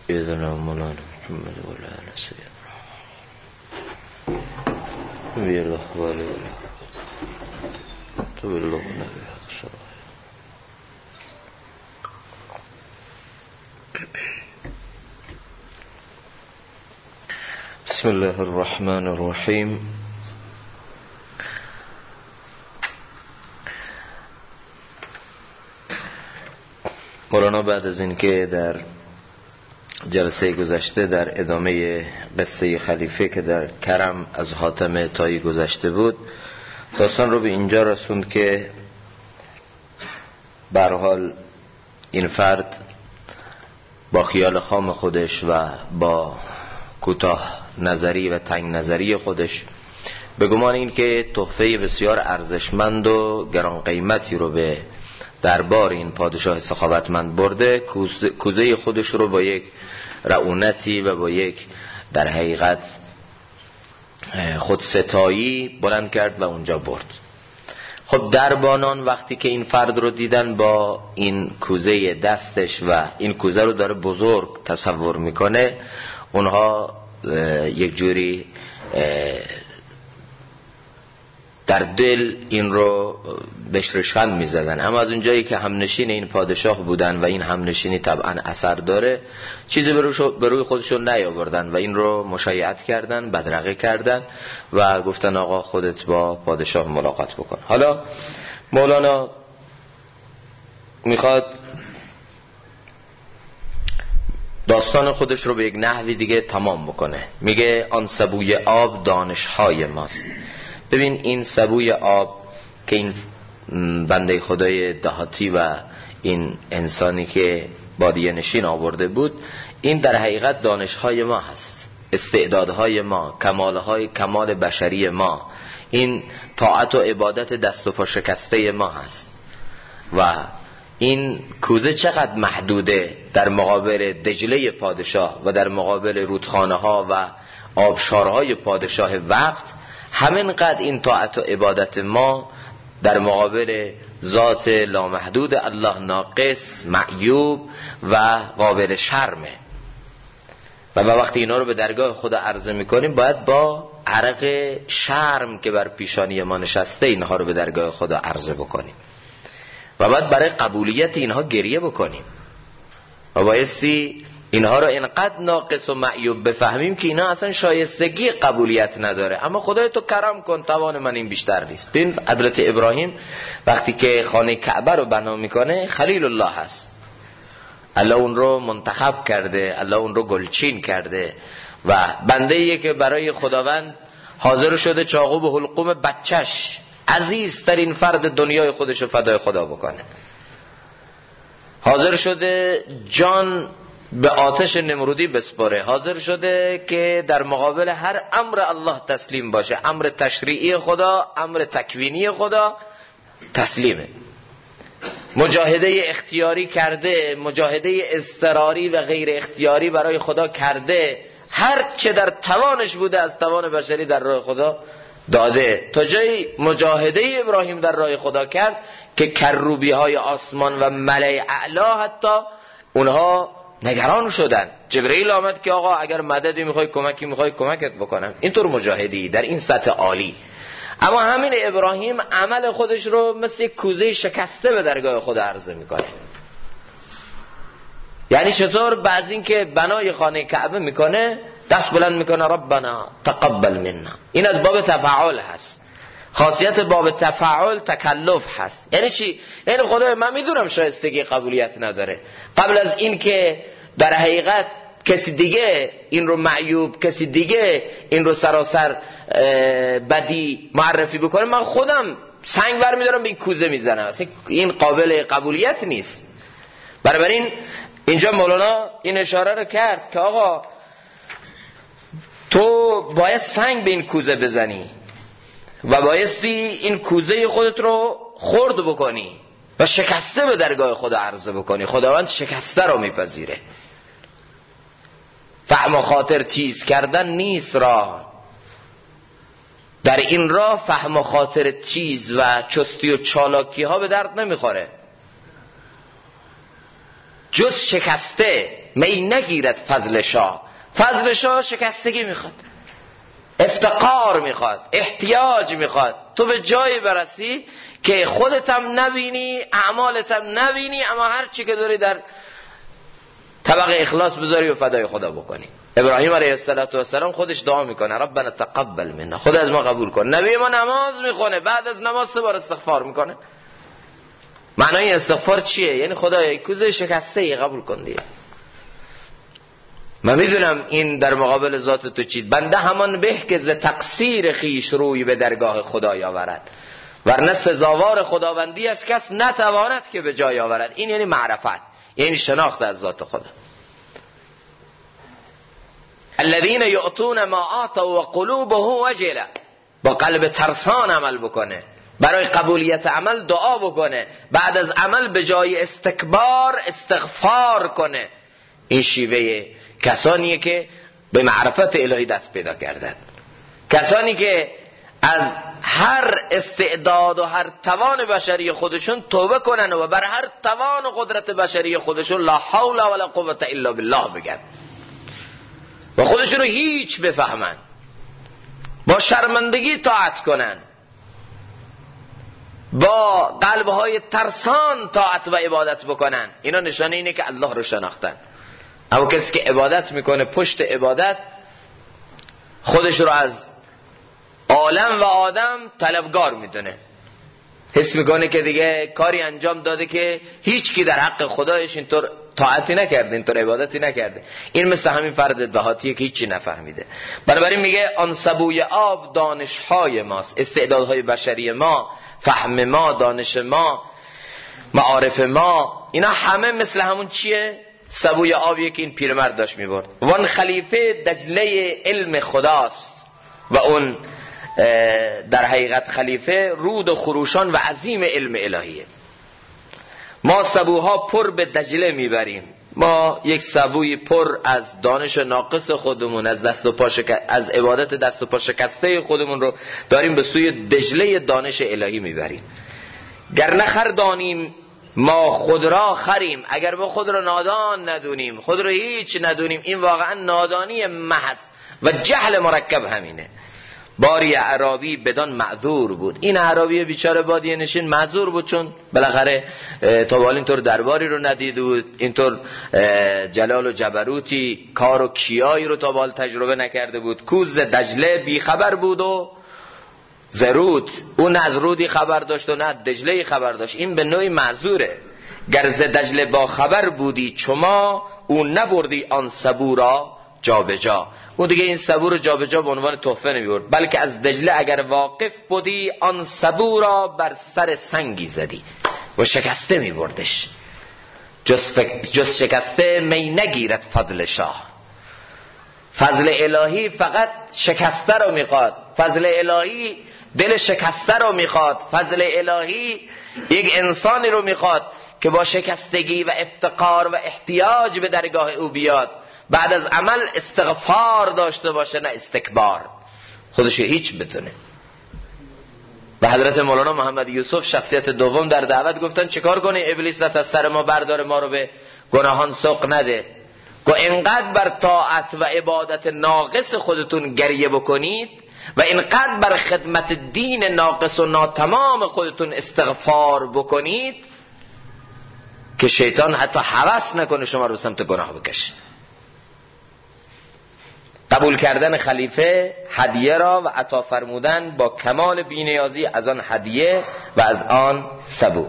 سيدنا مولانا محمد وعلى آله سيدنا نبي الله وعلى آله طول الله نبي حق. بسم الله الرحمن الرحیم. مولانا بعد از اینکه در جلسه گذشته در ادامه قصه خلیفه که در کرم از حاتم طایی گذشته بود، داستان رو به اینجا رسوند که به هر حال این فرد با خیال خام خودش و با کوتاه نظری و تنگ نظری خودش به گمان این که تحفه بسیار ارزشمند و گران قیمتی رو به دربار این پادشاه سخاوتمند برده، کوزه خودش رو با یک رعونتی و با یک در حقیقت خودستایی بلند کرد و اونجا برد. خب دربانان وقتی که این فرد رو دیدن با این کوزه دستش و این کوزه رو داره بزرگ تصور میکنه، اونها یک جوری در دل این رو بهش رشخند میزدن. اما از اونجایی که همنشین این پادشاه بودن و این همنشینی طبعا اثر داره، چیزی به روی خودشون نیاوردن و این رو مشایعت کردن، بدرقه کردن و گفتن آقا خودت با پادشاه ملاقات بکن. حالا مولانا میخواد داستان خودش رو به یک نحوی دیگه تمام بکنه. میگه آن سبوی آب دانشهای ماست. ببین این سبوی آب که این بنده خدای دهاتی و این انسانی که بادیه نشین آورده بود، این در حقیقت دانشهای ما هست، استعدادهای ما، کمال بشری ما، این طاعت و عبادت دست و پا شکسته ما هست. و این کوزه چقدر محدوده در مقابل دجله پادشاه و در مقابل رودخانه ها و آبشارهای پادشاه وقت، همینقدر این طاعت و عبادت ما در مقابل ذات لامحدود الله ناقص، معیوب و قابل شرمه. و وقتی اینا رو به درگاه خدا عرضه میکنیم، باید با عرق شرم که بر پیشانی ما نشسته اینها رو به درگاه خدا عرضه بکنیم و باید برای قبولیت اینها گریه بکنیم و بایستی اینها رو اینقدر ناقص و معیوب بفهمیم که اینا اصلا شایستگی قبولیت نداره. اما خدای تو کرم کن، توان من این بیشتر نیست. ببین حضرت ابراهیم وقتی که خانه کعبه رو بنا میکنه، خلیل الله هست، الله اون رو منتخب کرده، الله اون رو گلچین کرده و بنده‌ایه که برای خداوند حاضر شده چاقو به حلقوم بچه‌ش، عزیزترین فرد دنیای خودش رو فدای خدا بکنه، حاضر شده جان به آتش نمرودی بسپاره، حاضر شده که در مقابل هر امر الله تسلیم باشه، امر تشریعی خدا، امر تکوینی خدا تسلیمه. مجاهده اختیاری کرده، مجاهده اضطراری و غیر اختیاری برای خدا کرده، هر چه در توانش بوده از توان بشری در راه خدا داده، تا جایی مجاهده ابراهیم در راه خدا کرد که کروبی های آسمان و ملأ اعلا حتی اونها نگران شدن. جبرئیل آمد که آقا اگر مددی میخوای، کمکی میخوای، کمکت بکنم. اینطور مجاهدی در این سطح عالی. اما همین ابراهیم عمل خودش رو مثل یک کوزه شکسته به درگاه خدا عرضه میکنه. یعنی چطور؟ بعد این که بنای خانه کعبه میکنه، دست بلند میکنه ربنا تقبل منا. این از باب تفاعل هست. خاصیت باب تفاعل تکلف هست. یعنی چی؟ یعنی خدای من میدونم شایستگی قبولیت نداره، قبل از این که در حقیقت کسی دیگه این رو معیوب، کسی دیگه این رو سراسر بدی معرفی بکنه، من خودم سنگ ور میدارم به این کوزه میزنم. اصلا این قابل قبولیت نیست. بنابراین اینجا مولانا این اشاره رو کرد که آقا تو باید سنگ به این کوزه بزنی و بایستی این کوزه خودت رو خرد بکنی و شکسته به درگاه خدا عرضه بکنی. خداوند شکسته رو میپذیره. فهم و خاطر تیز کردن نیست راه، در این راه فهم و خاطر تیز و چستی و چالاکی ها به درد نمیخوره. جز شکسته می نگیرد فضل شاه. فضل شاه شکستگی میخواد، افتقار میخواد، احتیاج میخواد. تو به جایی برسی که خودت هم نبینی، اعمالت هم نبینی، اما هر چی که داری در طبق اخلاص بذاری و فدای خدا بکنی. ابراهیم علیه السلام خودش دعا میکنه ربنا تقبل منا، خدا از ما قبول کن. نبی ما نماز میخونه، بعد از نماز 3 بار استغفار میکنه. معنای استغفار چیه؟ یعنی خدایا کوزه شکسته ای قبول کن دیگه. من میدونم این در مقابل ذات تو چید، بنده همان به که ز تقصیر خیش روی به درگاه خدای آورد، ورنه سزاوار خداوندی از کس نتواند که به جای آورد. این یعنی معرفت، یعنی شناخت از ذات خدا. الذين يؤتون ما آتوا وقلوبه وجله، با قلب ترسان عمل بکنه، برای قبولیت عمل دعا بکنه، بعد از عمل به جای استکبار استغفار کنه. این شیوه کسانیه که به معرفت الهی دست پیدا کردن، کسانی که از هر استعداد و هر توان بشری خودشون توبه کنن و بر هر توان و قدرت بشری خودشون لا حول ولا قوة الا بالله بگن و خودشون رو هیچ بفهمن، با شرمندگی طاعت کنن، با قلبهای ترسان طاعت و عبادت بکنن. اینا نشانه اینه که الله رو شناختن. اما کسی که عبادت میکنه پشت عبادت خودش رو از عالم و آدم طلبگار میدونه، حس میکنه که دیگه کاری انجام داده که هیچ کی در حق خدایش اینطور طاعتی نکرده، اینطور عبادتی نکرده. این مثل همین فرد دهاتیه که هیچی نفهمیده. بنابراین میگه آن سبوی آب دانشهای ماست، استعدادهای بشری ما، فهم ما، دانش ما، معارف ما، اینا همه مثل همون چیه؟ سبوی آبیه که این پیرمرد داشت میبرد. وان خلیفه دجله علم خداست و اون در حقیقت خلیفه رود و خروشان و عظیم علم الهیه. ما سبوها پر به دجله میبریم. ما یک سبوی پر از دانش ناقص خودمون، از دست و پا از عبادت دست و پا شکسته خودمون رو داریم به سوی دجله دانش الهی میبریم. گر نخر دانیم ما خود را خریم. اگر ما خود را نادان ندونیم، خود را هیچ ندونیم، این واقعا نادانی محض و جهل مرکب همینه. باری اعرابی بدان معذور بود. این اعرابی بیچاره بادیه نشین معذور بود، چون بالاخره تا حالا اینطور درباری رو ندیده بود، اینطور جلال و جبروتی کار و کیایی رو تا حالا تجربه نکرده بود. کوز دجله بی خبر بود و زرود، اون از رودی خبر داشت و نه دجله خبر داشت. این به نوعی معذوره. گر ز دجله با خبر بودی چما، اون نبردی آن سبو را جا به جا. او دیگه این سبو رو جا به جا به عنوان تحفه نمیبرد، بلکه از دجله اگر واقف بودی آن سبو را بر سر سنگی زدی و شکسته میبردش. جز شکسته می نگیرد فضل شاه. فضل الهی فقط شکسته رو میخواد، فضل الهی دل شکسته رو میخواد، فضل الهی یک انسانی رو میخواد که با شکستگی و افتقار و احتیاج به درگاه او بیاد، بعد از عمل استغفار داشته باشه نه استکبار، خودش هیچ بتونه. و حضرت مولانا محمد یوسف شخصیت دوم در دعوت گفتن چیکار کنی ابلیس دست از سر ما برداره، ما رو به گناهان سوق نده. گو اینقدر بر طاعت و عبادت ناقص خودتون گریه بکنید و اینقدر بر خدمت دین ناقص و ناتمام خودتون استغفار بکنید که شیطان حتی هوس نکنه شما رو سمت گناه بکشه. قبول کردن خلیفه هدیه را و عطا فرمودن با کمال بی‌نیازی از آن هدیه و از آن سبو.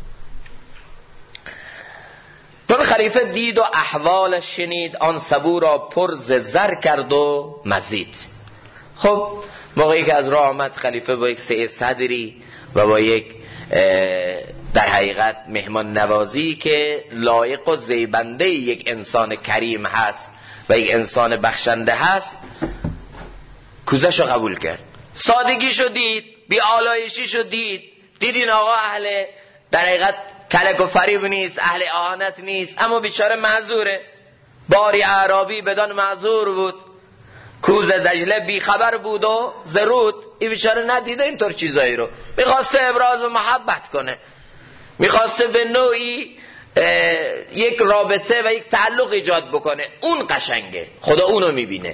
چون خلیفه دید و احوالش شنید، آن سبو را پر ز زر کرد و مزید. خب موقعی که از راه آمد خلیفه با یک سعی صدری و با یک در حقیقت مهمان نوازی که لایق و زیبنده یک انسان کریم هست و یک انسان بخشنده هست، کوزش رو قبول کرد. سادگیشو دید، بی‌آلایشیشو دید این آقا اهل در حقیقت کلک و فریب نیست، اهل اهانت نیست، اما بیچاره معذوره. باری اعرابی بدان معذور بود، کوز دجله بی خبر بود و زرود. این بیچاره ندیده اینطور چیزایی رو، میخواسته ابراز محبت کنه، میخواسته به نوعی یک رابطه و یک تعلق ایجاد بکنه، اون قشنگه، خدا اونو میبینه.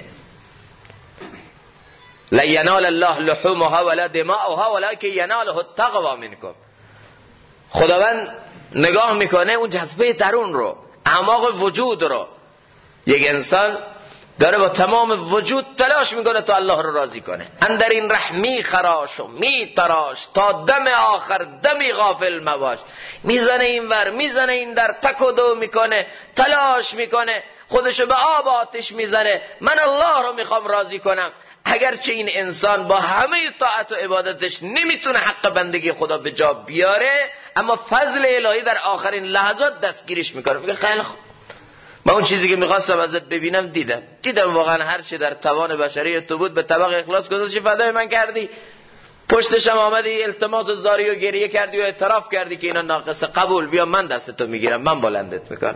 لا ینال الله لحومها ولا دماؤها ولکن یناله التقوی منکم. خداوند نگاه میکنه اون جذبه درون رو، اعماق وجود رو. یک انسان داره با تمام وجود تلاش میکنه تا الله رو راضی کنه، اندر این ره می خراش و می تراش تا دم آخر دمی غافل مباش. میزنه این ور میزنه این در، تک و دو میکنه، تلاش میکنه، خودشو به آب آتش میزنه، من الله رو میخوام راضی کنم. اگرچه این انسان با همه طاعت و عبادتش نمیتونه حق بندگی خدا به جا بیاره، اما فضل الهی در آخرین لحظات دستگیرش میکنه. میگه خیلی خوب، من اون چیزی که میخواستم ازت ببینم دیدم واقعا هر چی در توان بشری تو بود به طبق اخلاص گذاشتی، فدای من کردی، پشتشم آمدی التماس و زاری و گریه کردی و اعتراف کردی که اینا ناقصه، قبول، بیا من دستتو میگیرم، من بلندت میکنم.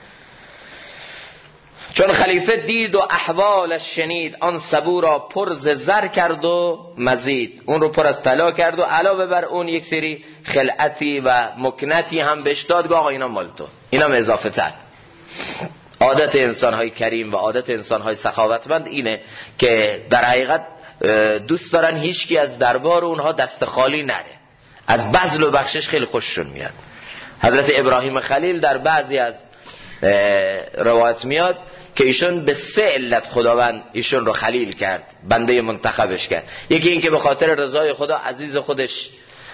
چون خلیفه دید و احوالش شنید، آن سبو را پر ز زر کرد و مزید، اون رو پر از طلا کرد و علاوه بر اون یک سری خلعتی و مکنتی هم بهش داد. آقا اینا مال تو، اینا اضافه تر. عادت انسان‌های کریم و عادت انسان‌های سخاوتمند اینه که در حقیقت دوست دارن هیچکی از دربار اونها دست خالی نره، از بذل و بخشش خیلی خوششون میاد. حضرت ابراهیم خلیل در بعضی از روایت میاد که ایشون به 3 علت خداوند ایشون رو خلیل کرد، بنده منتخبش کرد. یکی این که به خاطر رضای خدا عزیز خودش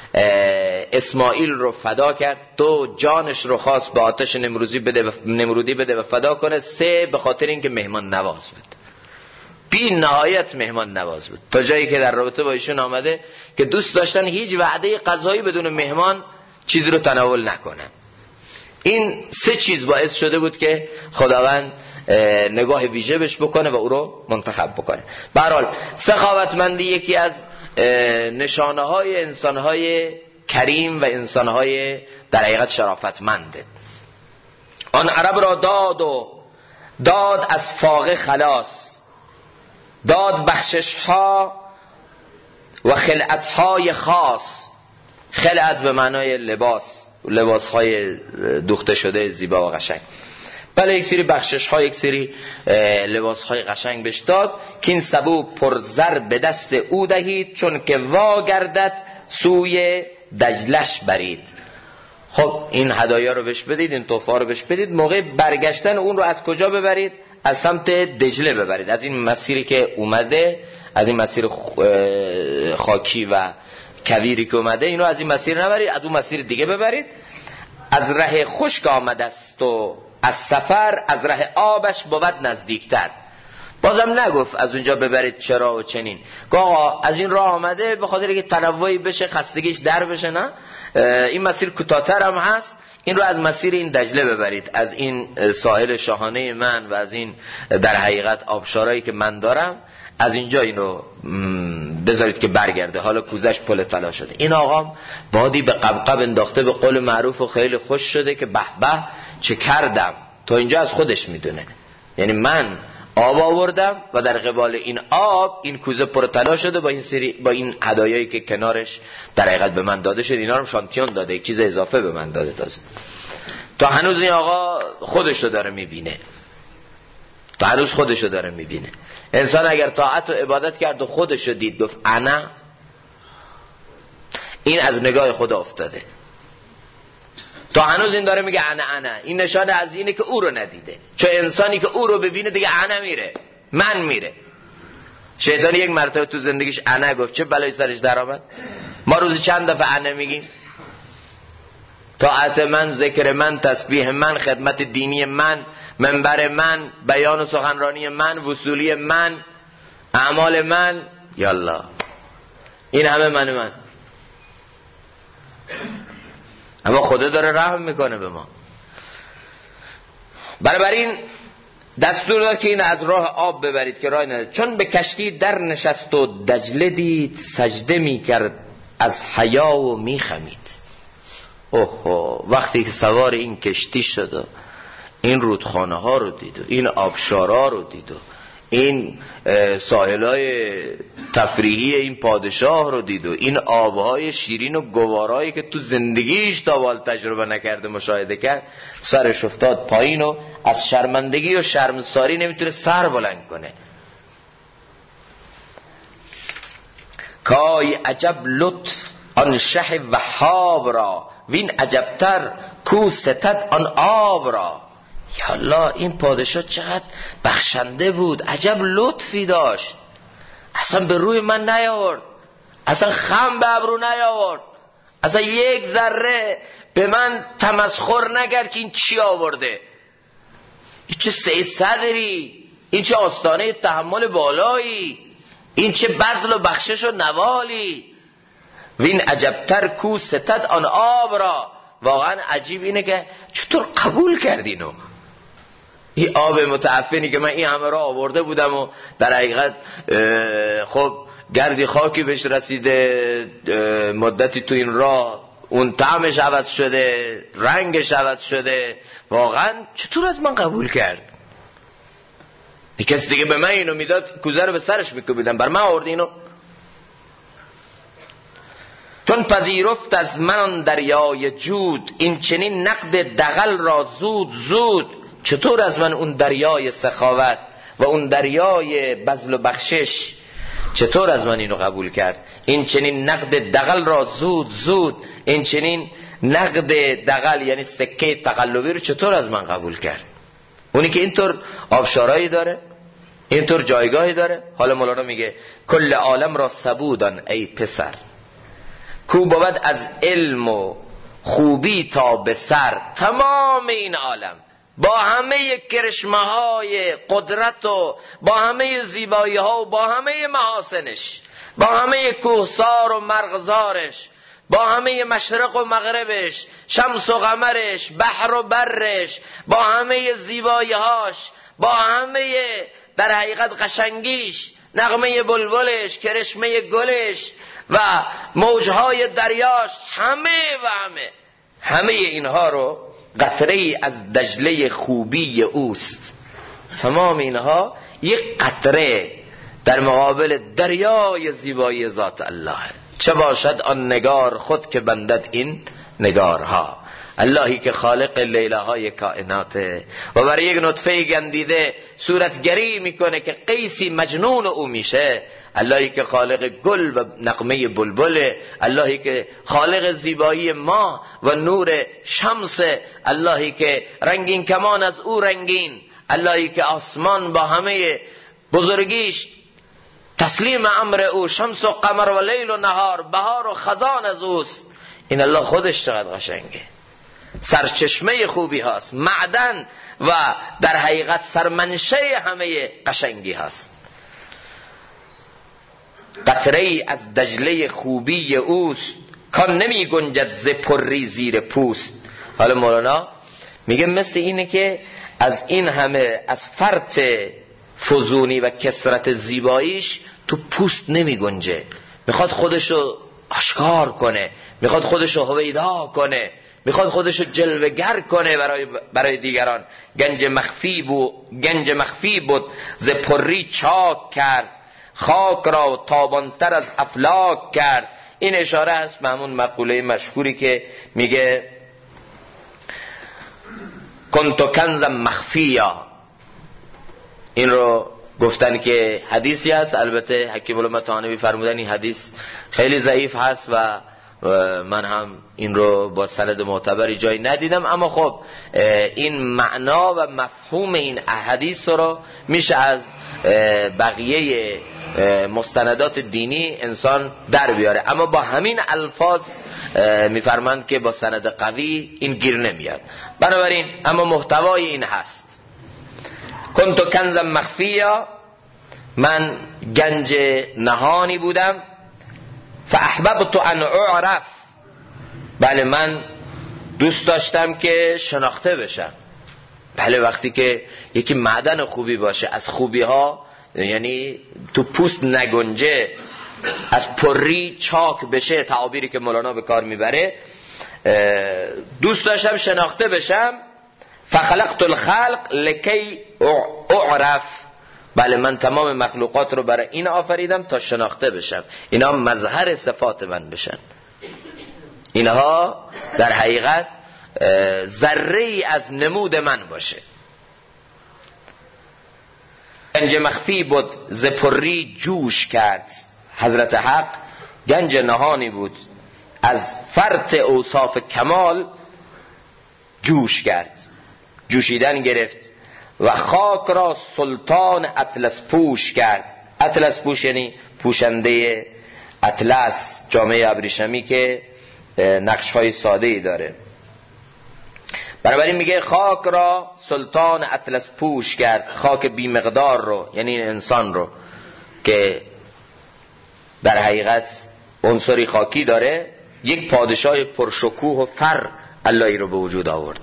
اسماعیل رو فدا کرد، 2 جانش رو خواست به آتش نمرودی بده و فدا کنه، 3 به خاطر اینکه مهمان نواز بود، بی نهایت مهمان نواز بود، تا جایی که در رابطه با ایشون آمده که دوست داشتن هیچ وعده غذایی بدون مهمان چیزی رو تناول نکنن. این 3 چیز باعث شده بود که خداوند نگاه ویژه بهش بکنه و او رو منتخب بکنه. به هر حال سخاوتمندی یکی از نشانه های انسان های کریم و انسان های در حقیقت شرافتمنده. آن عرب را داد از فاقه خلاص، داد بخشش ها و خلعت های خاص. خلعت به معنای لباس های دوخته شده زیبا و قشنگ. بله، یک سری بخشش ها، یک سری لباس های قشنگ بهش داد که این سبو پرزر به دست او دهید، چون که واگردد سوی دجلش برید. خب این هدایا رو بهش بدید، این تحفه رو بهش بدید، موقع برگشتن اون رو از کجا ببرید؟ از سمت دجله ببرید. از این مسیری که اومده، از این مسیر خاکی و کویری که اومده، اینو از این مسیر نبرید، از اون مسیر دیگه ببرید. از ره خشک آمده است و از سفر از ره آبش بود نزدیکتر. بازم نگفت از اونجا ببرید چرا و چنین، که آقا از این راه آمده به خاطر که تنوعی بشه، خستگیش در بشه، نه، این مسیر کوتاه‌تر هم هست، این رو از مسیر این دجله ببرید، از این ساحل شاهانه من و از این در حقیقت آبشارایی که من دارم، از اینجا این رو بذارید که برگرده، حالا کوزش پل طلا شده. این آقام بادی به قبقب انداخته، به قول معروف و خیلی خوش شده که به به چه کردم. تا اینجا از خودش میدونه، یعنی من آب آوردم و در قبال این آب این کوزه پر طلا شده با این هدایایی که کنارش در حقیقت به من داده شد. اینا رو شانتیون داده، یک چیز اضافه به من داده. تا هنوز این آقا خودشو داره میبینه، تا هنوز خودشو داره میبینه. انسان اگر طاعت و عبادت کرد و خودشو دید، گفت انا، این از نگاه خدا افتاده. تا هنوز این داره میگه انا. این نشانه از اینه که او رو ندیده، چون انسانی که او رو ببینه دیگه انا میره، من میره. شیطان یک مرتبه تو زندگیش انا گفت، چه بلایی سرش در آمد. ما روزی چند دفعه انا میگیم؟ طاعت من، ذکر من، تسبیح من، خدمت دینی من، منبر من، بیان و سخنرانی من، وصولی من، اعمال من، یالله این همه من. اما خدا داره رحم میکنه به ما. بنابراین دستور داد که این از راه آب ببرید که راه نداره. چون به کشتی در نشست و دجله دید، سجده میکرد از حیا و میخمید. اوه، وقتی که سوار این کشتی شد و این رودخانه ها رو دید و این آبشارا رو دید و این ساحلای تفریحی این پادشاه رو دید و این آبهای شیرین و گوارایی که تو زندگیش تا حال تجربه نکرده مشاهده کرد، سرش افتاد پایین و از شرمندگی و شرمساری نمیتونه سر بلند کنه. کای عجب لطف آن شه وهاب را، وین عجبتر کو ستد آن آب را. یا الله، این پادشاه چقدر بخشنده بود، عجب لطفی داشت، اصلا به روی من نیاورد، اصلا خم به ابرو نیاورد، اصلا یک ذره به من تمسخر نکرد که این چی آورده، این چه سید صدری، این چه آستانه تحمل بالایی، این چه بذل و بخشش و نوالی. وین عجبتر کو ستد آن آب را. واقعا عجیب اینه که چطور قبول کردینو، این آب متعفنی که من این همه را آورده بودم و در حقیقت خب گردی خاکی بهش رسیده، مدتی تو این راه اون طعمش عوض شده، رنگش عوض شده، واقعا چطور از من قبول کرد؟ یک کسی دیگه به من اینو میداد کوزه رو به سرش میکوبیدم، بر من آورد اینو. چون پذیرفت از من دریای جود، این چنین نقد دغل را زود زود. چطور از من اون دریای سخاوت و اون دریای بذل و بخشش، چطور از من اینو قبول کرد؟ این چنین نقد دغل را زود زود، این چنین نقد دغل یعنی سکه تقلبی رو چطور از من قبول کرد؟ اونی که اینطور آبشارایی داره، اینطور جایگاهی داره. حالا مولانا میگه کل عالم را سبودان ای پسر، کو بود از علم و خوبی تا به سر. تمام این عالم با همه کرشمه های قدرت و با همه زیبایی ها و با همه محاسنش، با همه کوهسار و مرغزارش، با همه مشرق و مغربش، شمس و قمرش، بحر و برش، با همه زیبایی هاش، با همه در حقیقت قشنگیش، نغمه بلبلش، کرشمه گلش و موجهای دریاش، همه اینها رو قطره از دجله خوبی اوست. تمام اینها یک قطره در مقابل دریای زیبایی ذات الله. چه باشد آن نگار خود که بندد این نگارها. اللهی که خالق لیله های کائناته و برای یک نطفه گندیده صورتگری میکنه که قیسی مجنون او میشه. اللهی که خالق گل و نغمه بلبله، اللهی که خالق زیبایی ما و نور شمس، اللهی که رنگین کمان از او رنگین، اللهی که آسمان با همه بزرگیش تسلیم امر او، شمس و قمر و لیل و نهار، بهار و خزان از اوست. این الله خودش چقدر قشنگه، سرچشمه خوبی هاست، معدن و در حقیقت سرمنشه همه قشنگی هست. قطره از دجله خوبی اوست، کان نمی گنجد ز پری زیر پوست. حالا مولانا میگه مثل اینه که از این همه از فرط فزونی و کثرت زیباییش تو پوست نمی گنجه، میخواد خودشو آشکار کنه، میخواد خودشو هویدا کنه، میخواد خودشو جلوگر کنه برای دیگران. گنج مخفی بود ز پری چاک کرد، خاک را تابانتر از افلاک کرد. این اشاره هست به همون مقوله مشهوری که میگه کنتو کنزم مخفیا. این رو گفتن که حدیثی هست، البته حکیم علامه طحاوی فرمودن این حدیث خیلی ضعیف هست و من هم این رو با سند معتبری جایی ندیدم، اما خب این معنا و مفهوم این حدیث رو میشه از بقیه مستندات دینی انسان در بیاره، اما با همین الفاظ میفرمند که با سند قوی این گیر نمیاد. بنابراین اما محتوای این هست کنتو کنزم مخفیا، من گنج نهانی بودم. فاحببت ان اعرف، بله من دوست داشتم که شناخته بشم. بله وقتی که یکی معدن خوبی باشه، از خوبی ها یعنی تو پوست نگنجه، از پری چاک بشه، تعابیری که مولانا به کار میبره، دوست داشتم شناخته بشم. فخلقت الخلق لکی اعرف بله من تمام مخلوقات رو برای این آفریدم تا شناخته بشم، اینا مظهر صفات من بشن، اینها در حقیقت ذره‌ای از نمود من باشه. گنج مخفی بود ز پری جوش کرد، حضرت حق گنج نهانی بود از فرط اوصاف کمال جوش کرد، جوشیدن گرفت و خاک را سلطان اطلس پوش کرد. اطلس پوش یعنی پوشنده اطلس، جامعه ابریشمی که نقش‌های ساده‌ای داره. بنابراین میگه خاک را سلطان اطلس پوش کرد، خاک بی مقدار رو، یعنی انسان رو که در حقیقت عنصری خاکی داره، یک پادشاه پرشکوه و فر اللهی رو به وجود آورد،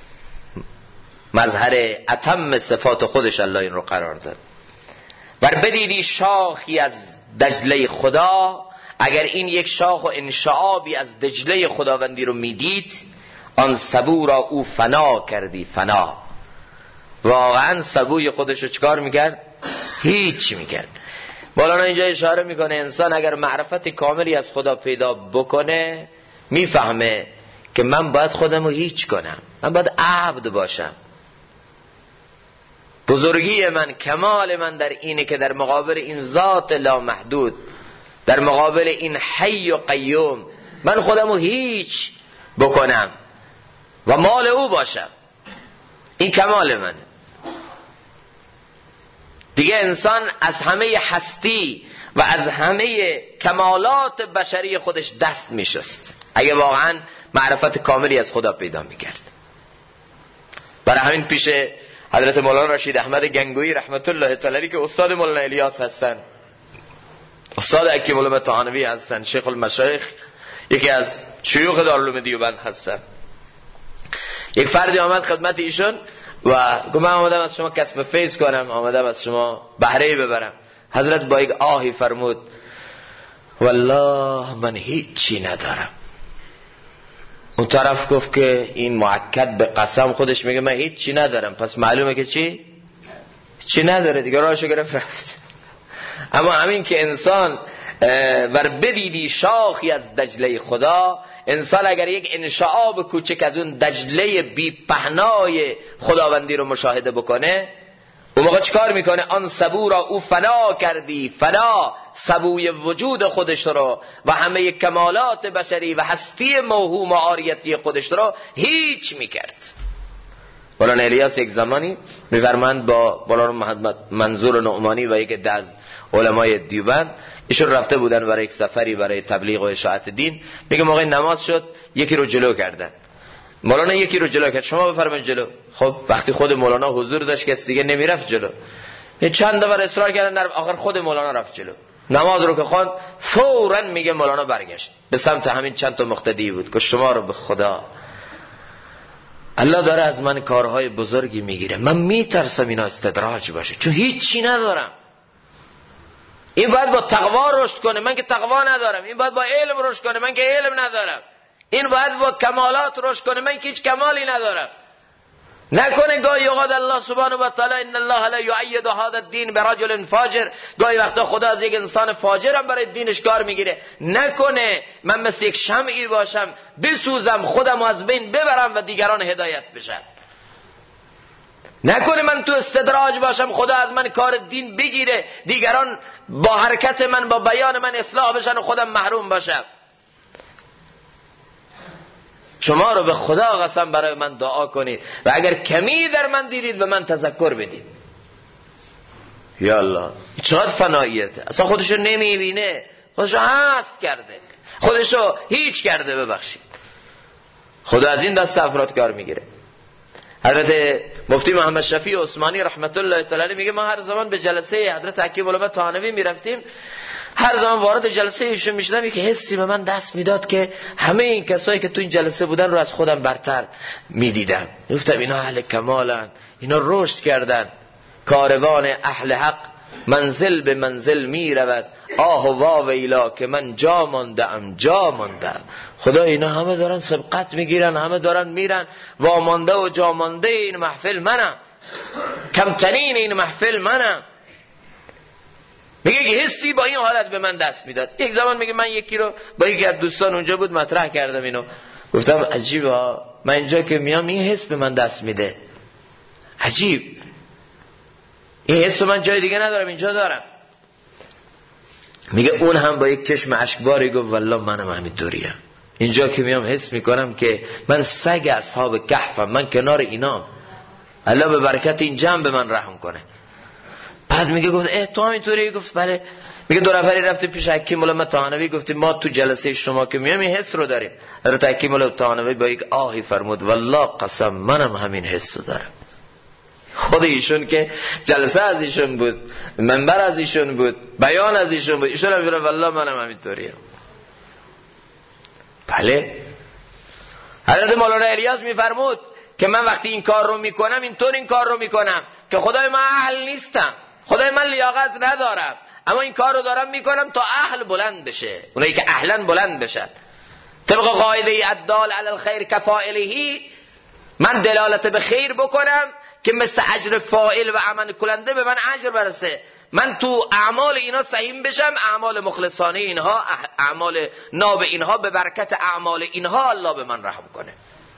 مظهر اتم صفات خودش الله این رو قرار داد. ور بدیدی شاخی از دجله خدا، اگر این یک شاخ و انشعابی از دجله خداوندی رو میدید، آن سبو را او فنا کردی فنا. واقعا سبوی خودش رو چکار میکرد؟ هیچ میکرد. مولانا اینجا اشاره میکنه انسان اگر معرفت کاملی از خدا پیدا بکنه میفهمه که من باید خودم رو هیچ کنم، من باید عبد باشم. بزرگی من، کمال من در اینه که در مقابل این ذات لامحدود، در مقابل این حی و قیوم، من خودم رو هیچ بکنم و مال او باشم. این کمال منه. دیگه انسان از همه هستی و از همه کمالات بشری خودش دست میشست اگه واقعا معرفت کاملی از خدا پیدا میکرد. برای همین پیش حضرت مولانا رشید احمد گنگویی رحمت الله تعالی که استاد مولانا الیاس هستن، استاد حکیم علوم طحانوی هستن، شیخ المشایخ، یکی از شیوخ دارالعلوم دیوبند هستن، یک فردی آمد خدمت ایشون و گفت من آمدم از شما کسب فیض کنم، آمدم از شما بهره ببرم. حضرت با یک آهی فرمود والله من هیچی ندارم. اون طرف گفت که این مؤکد به قسم خودش میگه من هیچی ندارم، پس معلومه که چی نداره دیگه، راهشو گرفت رفت. اما همین که انسان ور بدیدی شاخی از دجله خدا، انسان اگر یک انشعاب کوچک از اون دجله بی پهنای خداوندی رو مشاهده بکنه، اون موقع چکار میکنه؟ آن سبو را او فنا کردی فنا، سبوی وجود خودش رو و همه کمالات بشری و هستی موهوم و عاریتی خودش رو هیچ میکرد. مولانا الیاس یک زمانی میفرمند با مولانا محمد منظور نعمانی و یک از علمای دیوبند، ایشون رفته بودن برای یک سفری برای تبلیغ و اشاعت دین. میگه موقع نماز شد یکی رو جلو کردن، مولانا یکی رو جلو کرد، شما بفرمایید جلو. خب وقتی خود مولانا حضور داشت کسی دیگه نمیرفت جلو، چند دفعه اصرار کردن، در آخر خود مولانا رفت جلو. نماز رو که خواند فوراً میگه مولانا برگشت به سمت همین چند تا مقتدی بود که شما رو به خدا، الله داره از من کارهای بزرگی میگیره، من میترسم اینا استدراج باشه چون هیچی ندارم. این باید با تقوا رشد کنه، من که تقوا ندارم. این باید با علم رشد کنه، من که علم ندارم. این باید با کمالات رشد کنه، من که هیچ کمالی ندارم. نکنه گاهی اوقات الله سبحانه و تعالی ان الله لا یؤید هذا الدین برجل فاجر، گاهی وقتا خدا از یک انسان فاجر هم برای دینش کار میگیره. نکنه من مثل یک شمعی باشم بسوزم، خودم از بین ببرم و دیگران هدایت بشن. نکنه من تو استدراج باشم، خدا از من کار دین بگیره، دیگران با حرکت من با بیان من اصلاح بشن و خودم محروم باشم. شما رو به خدا قسم برای من دعا کنید و اگر کمی در من دیدید به من تذکر بدید. یا الله چقدر فناییته، اصلا خودشو نمیبینه، خودشو هست کرده، خودشو هیچ کرده. ببخشید خدا از این دست افراد کار میگیره. حضرت مفتی محمد شفیع عثمانی رحمت الله تعالی میگه ما هر زمان به جلسه حضرت حکیم علوم طحانوی میرفتیم، هر زمان وارد جلسه ایشون میشدم که حسی به من دست میداد که همه این کسایی که تو این جلسه بودن رو از خودم برتر میدیدم. گفتم اینا اهل کمالن، اینا رشد کردن. کاروان اهل حق منزل به منزل میرود، آه و واویلا که من جا ماندم جا ماندم. خدا اینا همه دارن سبقت میگیرن، همه دارن میرن، وامانده و جا مانده این محفل منم، کمترین این محفل منم. میگه که حسی با این حالت به من دست میداد. یک زمان میگه من یکی رو با یکی از دوستان اونجا بود مطرح کردم اینو، گفتم عجیبه من اینجا که میام این حس به من دست میده، عجیب، این حس من جای دیگه ندارم اینجا دارم. میگه اون هم با یک چشم اشکباری گفت والله منم همینطوریم، اینجا که میام حس میکنم که من سگ اصحاب کهفم، من کنار اینام، الله به برکت این جمع به من رحم کنه. بعد میگه گفت تو همینطوری؟ گفت بله. میگه دو نفری رفته پیش حکیم مولا طحانوی، گفتیم ما تو جلسه شما که میام این حس رو داریم. حضرت حکیم مولا طحانوی با یک آهی فرمود والله قسم منم همین حس رو دارم. خود ایشون که جلسه از ایشون بود، منبر از ایشون بود، بیان از ایشون بود، ایشون هم میگه والله منم همینطوریم. بله. حضرت مولانا الیاس میفرمود که من وقتی این کار رو میکنم اینطور این کار رو میکنم که خدای من اهل نیستم، خدای من لیاقت ندارم، اما این کار رو دارم میکنم تا اهل بلند بشه، اونایی که اهلن بلند بشن. طبق قاعده الدال علی الخیر کفاعله، من دلالت به خیر بکنم که مثل اجر فاعل و عمل کننده به من اجر برسه، من تو اعمال اینا سهیم بشم، اعمال مخلصانه اینها، اعمال ناب اینها، به برکت اعمال اینها الله به من رحم کنه.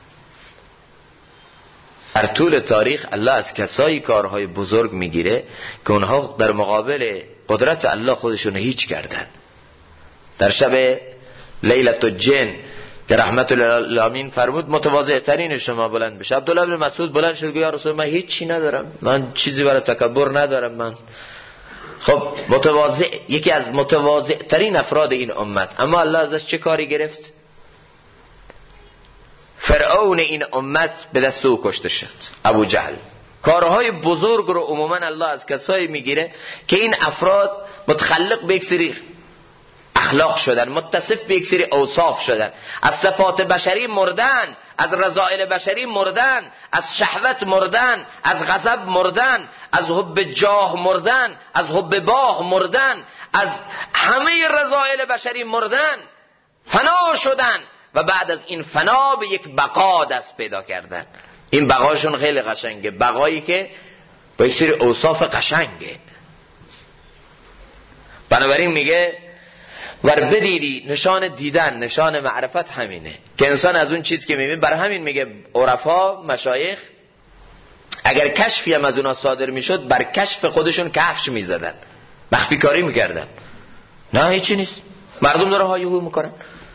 در طول تاریخ الله از کسایی کارهای بزرگ میگیره که اونها در مقابل قدرت الله خودشون هیچ کردن. در شب لیلة الجن که رحمت العالمین فرمود متواضع ترین شما بلند بشه، عبدالله بن مسعود بلند شد گفت یا رسول من هیچی ندارم، من چیزی برای تکبر ندارم. من خب متواضع، یکی از متواضع ترین افراد این امت، اما الله ازش چه کاری گرفت؟ فرعون این امت به دست او کشته شد، ابو جهل. کارهای بزرگ رو عموما الله از کسایی میگیره که این افراد متخلق به یک سری اخلاق شدن، متصف به یک سری اوصاف شدن، از صفات بشری مردن، از رذائل بشری مردن، از شهوت مردن، از غضب مردن، از حب جاه مردن، از حب باه مردن، از همه رذائل بشری مردن، فنا شدن و بعد از این فنا به یک بقا دست پیدا کردن. این بقاشون خیلی قشنگه، بقایی که با یک سری اوصاف قشنگه. بنابراین میگه ور بدیدی، نشان دیدن، نشان معرفت همینه که انسان از اون چیز که میبینه. برای همین میگه عرفا، مشایخ اگر کشفی هم از اونا صادر میشد بر کشف خودشون کفش میزدن، مخفی کاری میکردن. نه هیچی نیست، مردم داره هایهو میکنن.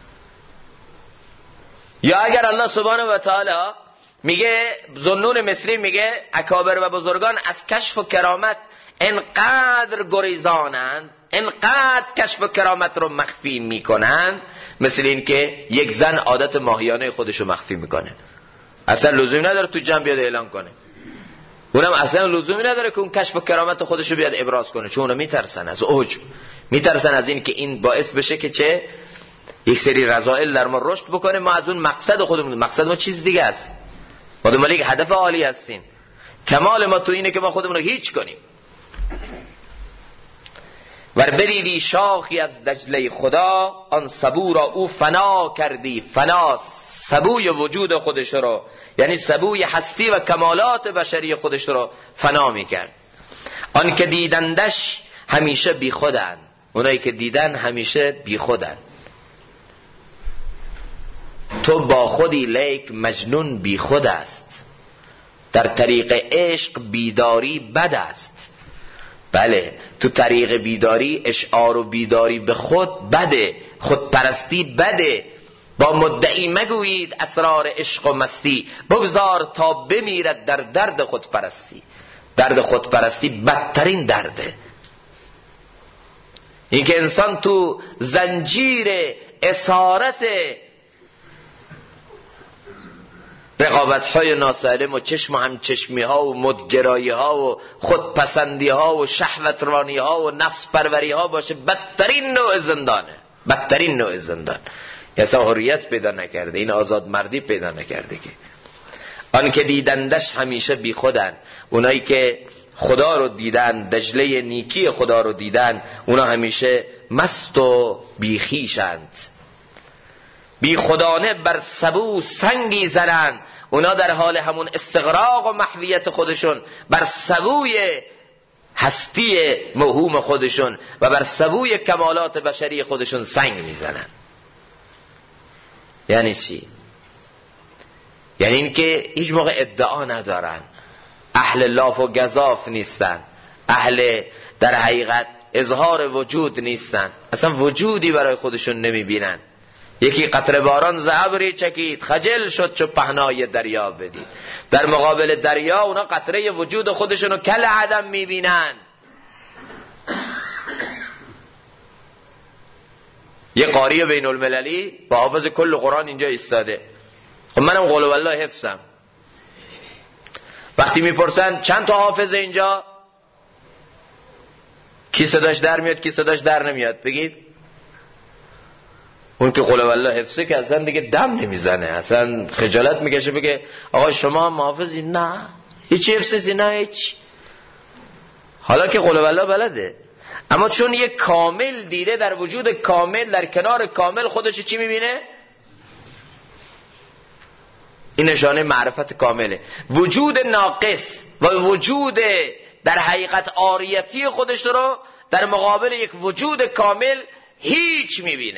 یا اگر الله سبحانه و تعالی میگه، ذوالنون مصری میگه اکابر و بزرگان از کشف و کرامت انقدر گریزانند، انقدر کشف و کرامت رو مخفی میکنن، مثل این که یک زن عادت ماهیانه خودشو مخفی میکنه، اصلا لزومی نداره تو جمع بیاد اعلان کنه، اونم اصلا لزومی نداره که اون کشف و کرامت خودشو بیاد ابراز کنه، چون اونا میترسن از عجب، میترسن از این که این باعث بشه که چه یک سری رذائل در ما رشد بکنه، ما از اون مقصد خودمون، مقصد ما چیز دیگه است، ما دنبال یک هدف عالی هستیم. کمال ما تو اینه که ما خودمون رو هیچ کنیم. ور بریدی شاخی از دجله خدا، آن سبو را او فنا کردی. فنا سبوی وجود خودش رو، یعنی سبوی هستی و کمالات بشری خودش رو فنا میکرد. آن که دیدندش همیشه بی خودن، اونایی که دیدن همیشه بی خودن. تو با خودی لیک مجنون بی خود است، در طریق عشق بیداری بد است. بله، تو طریق بیداری اشعار و بیداری به خود بده، خودپرستی بده. با مدعی مگویید اسرار عشق و مستی، بگذار تا بمیرد در درد خودپرستی. درد خودپرستی بدترین درده. این که انسان تو زنجیر اسارت رقابت‌های ناسالم و چشم و همچشمی‌ها و مدگرایی‌ها و خودپسندی‌ها و شهوترانی‌ها و نفس پروری‌ها باشه، بدترین نوع زندانه، بدترین نوع زندان. اصلا حریت پیدا نکرده، این آزاد مردی پیدا نکرده. که آن که دیدندش همیشه بی خودن، اونایی که خدا رو دیدن، دجله نیکی خدا رو دیدن، اونا همیشه مست و بیخیشند. بی خدانه بر سبو سنگی زنن، اونا در حال همون استغراق و محویت خودشون بر سبوی هستی موهوم خودشون و بر سبوی کمالات بشری خودشون سنگ میزنن. یعنی چی؟ یعنی این که هیچ موقع ادعا ندارن، اهل لاف و گزاف نیستن، اهل در حقیقت اظهار وجود نیستن، اصلا وجودی برای خودشون نمیبینن. یکی قطره باران ز ابری چکید، خجل شد چو پهنای دریا بدید. در مقابل دریا اونا قطره وجود خودشونو کل عدم میبینن. یه قاری بین المللی با حافظ کل قرآن اینجا ایستاده. خب منم قول والله حفظم. وقتی میپرسن چند تا حافظ اینجا، کی صداش در میاد کی صداش در نمیاد، بگید. اون که قول والله حفظه که اصلا دیگه دم نمیزنه، اصلا خجالت میکشه بگه آقا شما هم حافظی؟ نه هیچ حفظی، نه هیچ. حالا که قول والله بلده، اما چون یک کامل دیده، در وجود کامل در کنار کامل خودش چی میبینه؟ این نشانه معرفت کامله. وجود ناقص و وجود در حقیقت عاریتی خودش رو در مقابل یک وجود کامل هیچ میبینه.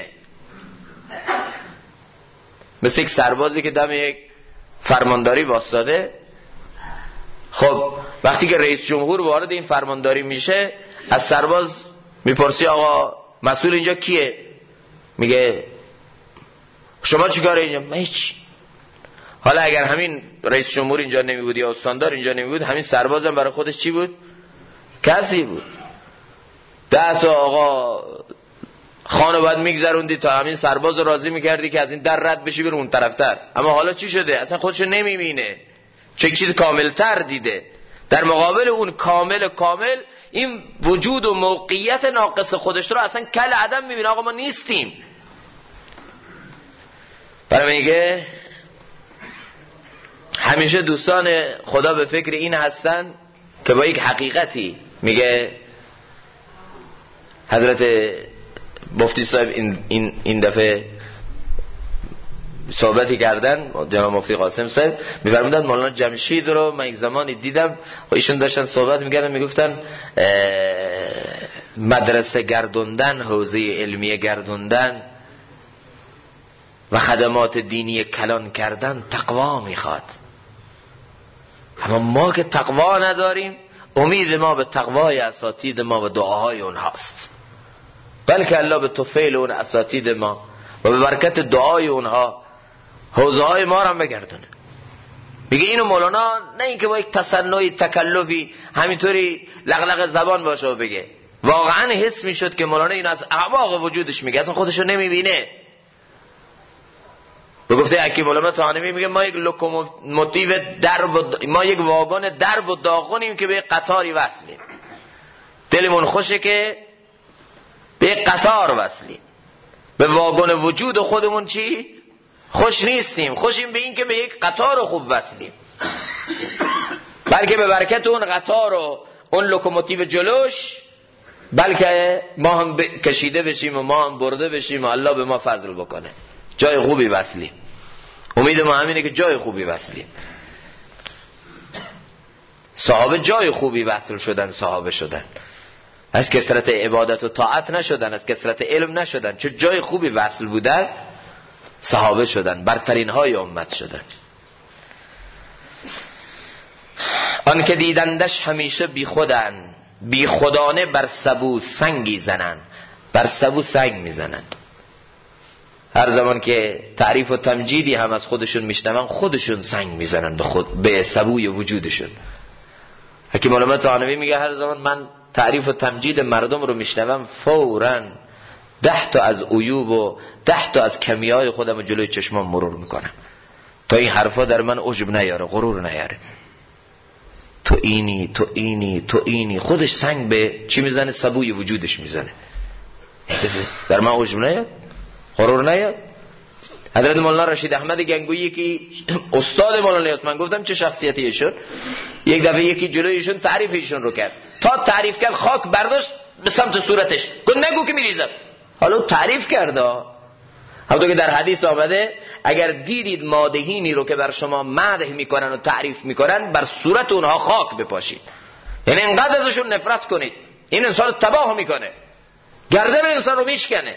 مثل یک سربازی که دم یک فرمانداری واسطاده. خب وقتی که رئیس جمهور وارد این فرمانداری میشه، از سرباز میپرسی آقا مسئول اینجا کیه؟ میگه شما چیکاره اینجا؟ من هیچ. حالا اگر همین رئیس جمهور اینجا نمیبود یا استاندار اینجا نمیبود، همین سربازم برای خودش چی بود؟ کسی بود. 10 تا آقا خانو باید میگذروندی تا همین سرباز رو راضی میکردی که از این در رد بشی بره اون طرفتر. اما حالا چی شده؟ اصلا خودشو نمیبینه، چه چیز کاملتر دیده. در مقابل اون کامل این وجود و موقعیت ناقص خودش رو اصلا کل عدم میبینه. آقا ما نیستیم. برای میگه همیشه دوستان خدا به فکر این هستن که با یک حقیقتی، میگه حضرت مفتی صاحب این دفعه صحبتی کردن، جناب مفتی قاسم صاحب می‌فرمودن مولانا جمشید رو من یک زمانی دیدم و ایشون داشتن صحبت می‌کردن، میگفتن مدرسه گردوندن، حوزه علمیه گردوندن و خدمات دینی کلان کردن تقوا میخواد. اما ما که تقوا نداریم، امید ما به تقوای اساتید ما و دعاهای اونهاست. بلکه الله به توفیل اون اساتید ما و به برکت دعای اونها حوزه های ما رو هم بگردونه. میگه اینو مولانا نه اینکه با یک تصنعی تکلفی همینطوری لغلق زبان باشه و بگه، واقعا حس میشد که مولانا این از اعماق وجودش میگه، اصلا خودشو نمیبینه. به گفته حکیم علامه طحانوی میگه ما یک لوکوموتیو ما یک واگن درب و داغونیم که به قطاری وصلیم. دلمون خوشه که به قطار وصلیم، به واگن وجود خودمون چی؟ خوش نیستیم. خوشیم به این که به یک قطار خوب وصلیم، بلکه به برکت اون قطار و اون لوکوموتیو جلوش بلکه ما هم کشیده بشیم و ما هم برده بشیم و الله به ما فضل بکنه، جای خوبی وصلیم. امید ما همینه که جای خوبی وصلیم. صحابه جای خوبی وصل شدن، صحابه شدن، از کثرت عبادت و طاعت نشدن، از کثرت علم نشدن، چه جای خوبی وصل بودن صحابه شدن، برترین های امت شدن. آن که دیدندش همیشه بی خودن، بی خودانه بر سبو سنگی زنن. بر سبو سنگ میزنن. هر زمان که تعریف و تمجیدی هم از خودشون میشنون، خودشون سنگ میزنن به سبوی وجودشون. حکیم علامه طحانوی میگه هر زمان من تعریف و تمجید مردم رو میشنوم، فوراً 10 تا از عیوب و 10 تا از کمیهای خودم رو جلوی چشمام مرور میکنم تا این حرفا در من عجب نیاره، غرور نیاره. تو اینی، تو اینی، تو اینی. خودش سنگ به چی میزنه؟ سبوی وجودش میزنه. در من عجب نیاد، غرور نیاد. حضرت مولانا رشید احمد گنگویی که استاد مولانا است، من گفتم چه شخصیتی ایشون، یک دفعه یکی جلوی ایشون تعریف ایشون رو کرد، تا تعریف کرد خاک برداشت به سمت صورتش، گفت نگو که میریزم. حالا تعریف کرده، همونطور که در حدیث آمده اگر دیدید مادحینی رو که بر شما مدح میکنن و تعریف میکنن، بر صورت اونها خاک بپاشید. یعنی اینقدر ازشون نفرت کنید، این انسان رو تباه میکنه، گردن انسان رو میشکنه.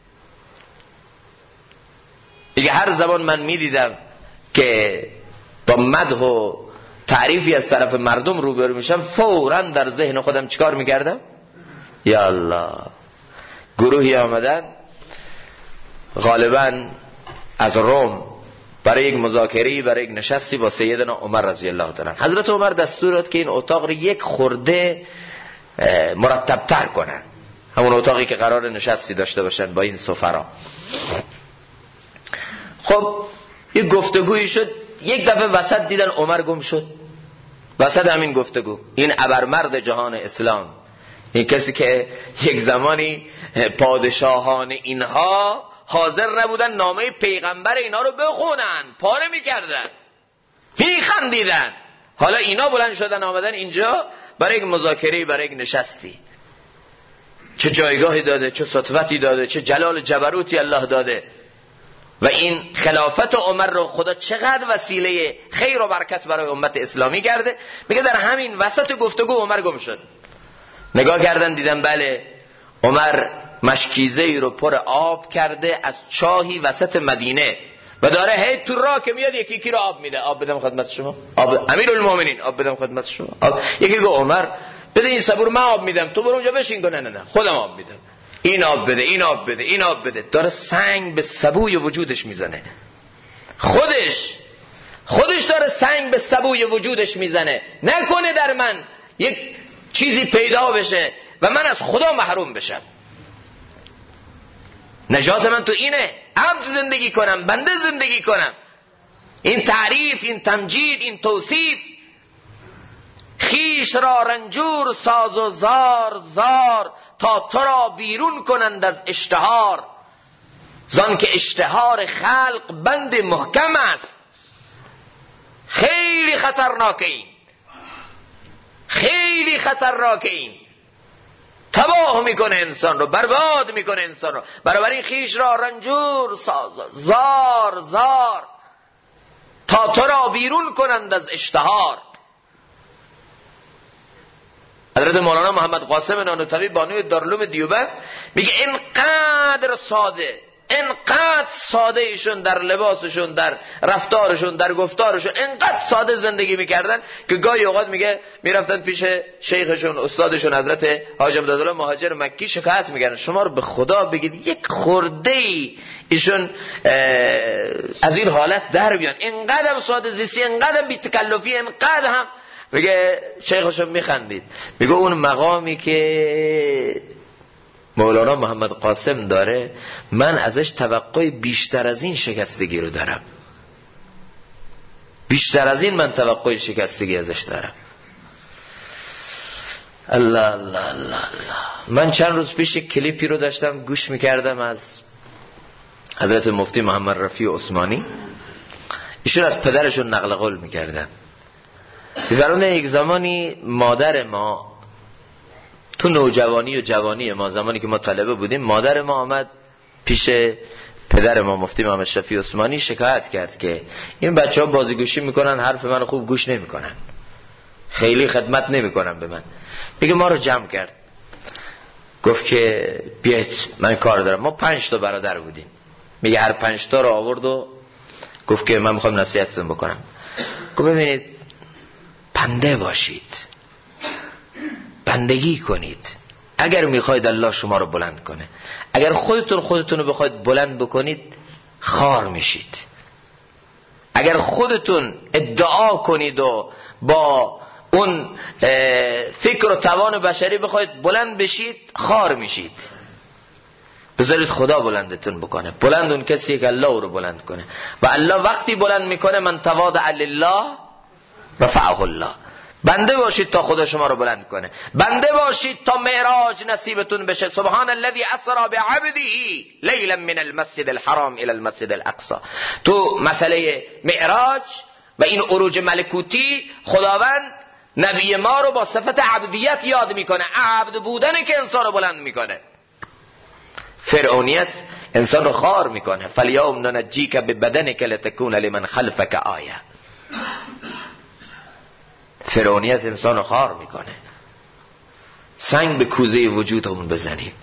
دیگه هر زمان من میدیدم که با مدح و تعریفی از طرف مردم روبرو میشم، فوراً در ذهن خودم چیکار میکردم؟ یا الله، گروهی آمدن غالباً از روم برای یک مذاکره، برای یک نشستی با سیدنا عمر رضی الله تعالی. حضرت عمر دستور داد که این اتاق رو یک خورده مرتب‌تر کنن، همون اتاقی که قرار نشستی داشته باشن با این سفرا. خب یک گفتگویی شد، یک دفعه وسط دیدن عمر گم شد وسط همین گفتگو. این ابرمرد جهان اسلام، این کسی که یک زمانی پادشاهان اینها حاضر نبودن نامه پیغمبر اینا رو بخونن، پاره میکردن، میخندیدن، حالا اینا بلند شدن آمدن اینجا برای یک مذاکره، برای یک نشستی. چه جایگاهی داده، چه سطوتی داده، چه جلال جبروتی الله داده. و این خلافت عمر رو خدا چقدر وسیله خیر و برکت برای امت اسلامی کرده. میگه در همین وسط گفتگو عمر گم شد. نگاه کردن دیدن بله عمر مشکیزه ای رو پر آب کرده از چاهی وسط مدینه و داره هی تو راه که میاد یکی یکی رو آب میده. آب بدم خدمت شما؟ آب امیرالمومنین، آب بدم خدمت شما؟ یکی گفت عمر بده این صبور، من آب میدم، تو برو اونجا بشین. نه نه خودم آب میدم. این آب بده، این آب بده، این آب بده. داره سنگ به سبوی وجودش میزنه. خودش داره سنگ به سبوی وجودش میزنه. نکنه در من یک چیزی پیدا بشه و من از خدا محروم بشم. نجات من تو اینه، عبد زندگی کنم، بنده زندگی کنم. این تعریف، این تمجید، این توصیف. خیش را رنجور ساز و زار تا تو را بیرون کنند از اشتهار. زان که اشتهار خلق بند محکم است. خیلی خطرناک این، خیلی خطرناک این. تباه میکنه انسان رو، برباد میکنه انسان رو. بنابراین خیش را رنجور ساز، زار تا تو را بیرون کنند از اشتهار. حضرت مولانا محمد قاسم نانوتوی بانوی دارالعلوم دیوبند میگه اینقدر ساده ایشون در لباسشون، در رفتارشون، در گفتارشون اینقدر ساده زندگی میکردن که گاهی اوقات میگه میرفتن پیش شیخشون، استادشون حضرت حاج عبدالله مهاجر مکی شکایت میکردن شما رو به خدا بگید یک خورده ای ایشون از این حالت در بیان، اینقدر ساده زیستی، اینقدر بی تکلفی، اینقدر هم. میگه شیخشون میخندید، میگه اون مقامی که مولانا محمد قاسم داره من ازش توقع بیشتر از این شکستگی رو دارم، بیشتر از این من توقع شکستگی ازش دارم. الله الله الله الله. من چند روز پیش کلیپی رو داشتم گوش میکردم از حضرت مفتی محمد رفیع عثمانی. ایشون از پدرشون نقل قول میکردن. بی‌فرمانه یک زمانی مادر ما تو نوجوانی و جوانی ما، زمانی که ما طلبه بودیم، مادر ما آمد پیش پدر ما مفتی محمد شفیع عثمانی شکایت کرد که این بچه ها بازیگوشی میکنن، حرف من خوب گوش نمیکنن، خیلی خدمت نمیکنن به من. میگه ما رو جمع کرد، گفت که بیایید من کار دارم. ما 5 تا برادر بودیم. میگه هر 5 تا رو آورد و گفت که من میخوام نصیحتتون بکنم. گفت ببینید بنده باشید، بندگی کنید. اگر میخواید الله شما رو بلند کنه، اگر خودتون رو بخواید بلند بکنید خار میشید. اگر خودتون ادعا کنید و با اون فکر و توان بشری بخواید بلند بشید خار میشید. بذارید خدا بلندتون بکنه. بلند اون کسی که الله رو بلند کنه و الله وقتی بلند میکنه من تواضع لله رفعه الله. بنده باشید تا خدا شما رو بلند کنه، بنده باشید تا معراج نصیبتون بشه. سبحان الذي اسرى بعبده لیلا من المسجد الحرام الى المسجد الاقصى. تو مسئله معراج و این عروج ملکوتی خداوند نبی ما رو با صفت عبدیت یاد میکنه. عبد بودن که انسان رو بلند میکنه. فرعونیت انسان رو خار میکنه. فالیوم ننجیک ببدنک لتکون لمن خلفک آیه. فرعونیت انسان رو خار میکنه. سنگ به کوزه وجودمون بزنیم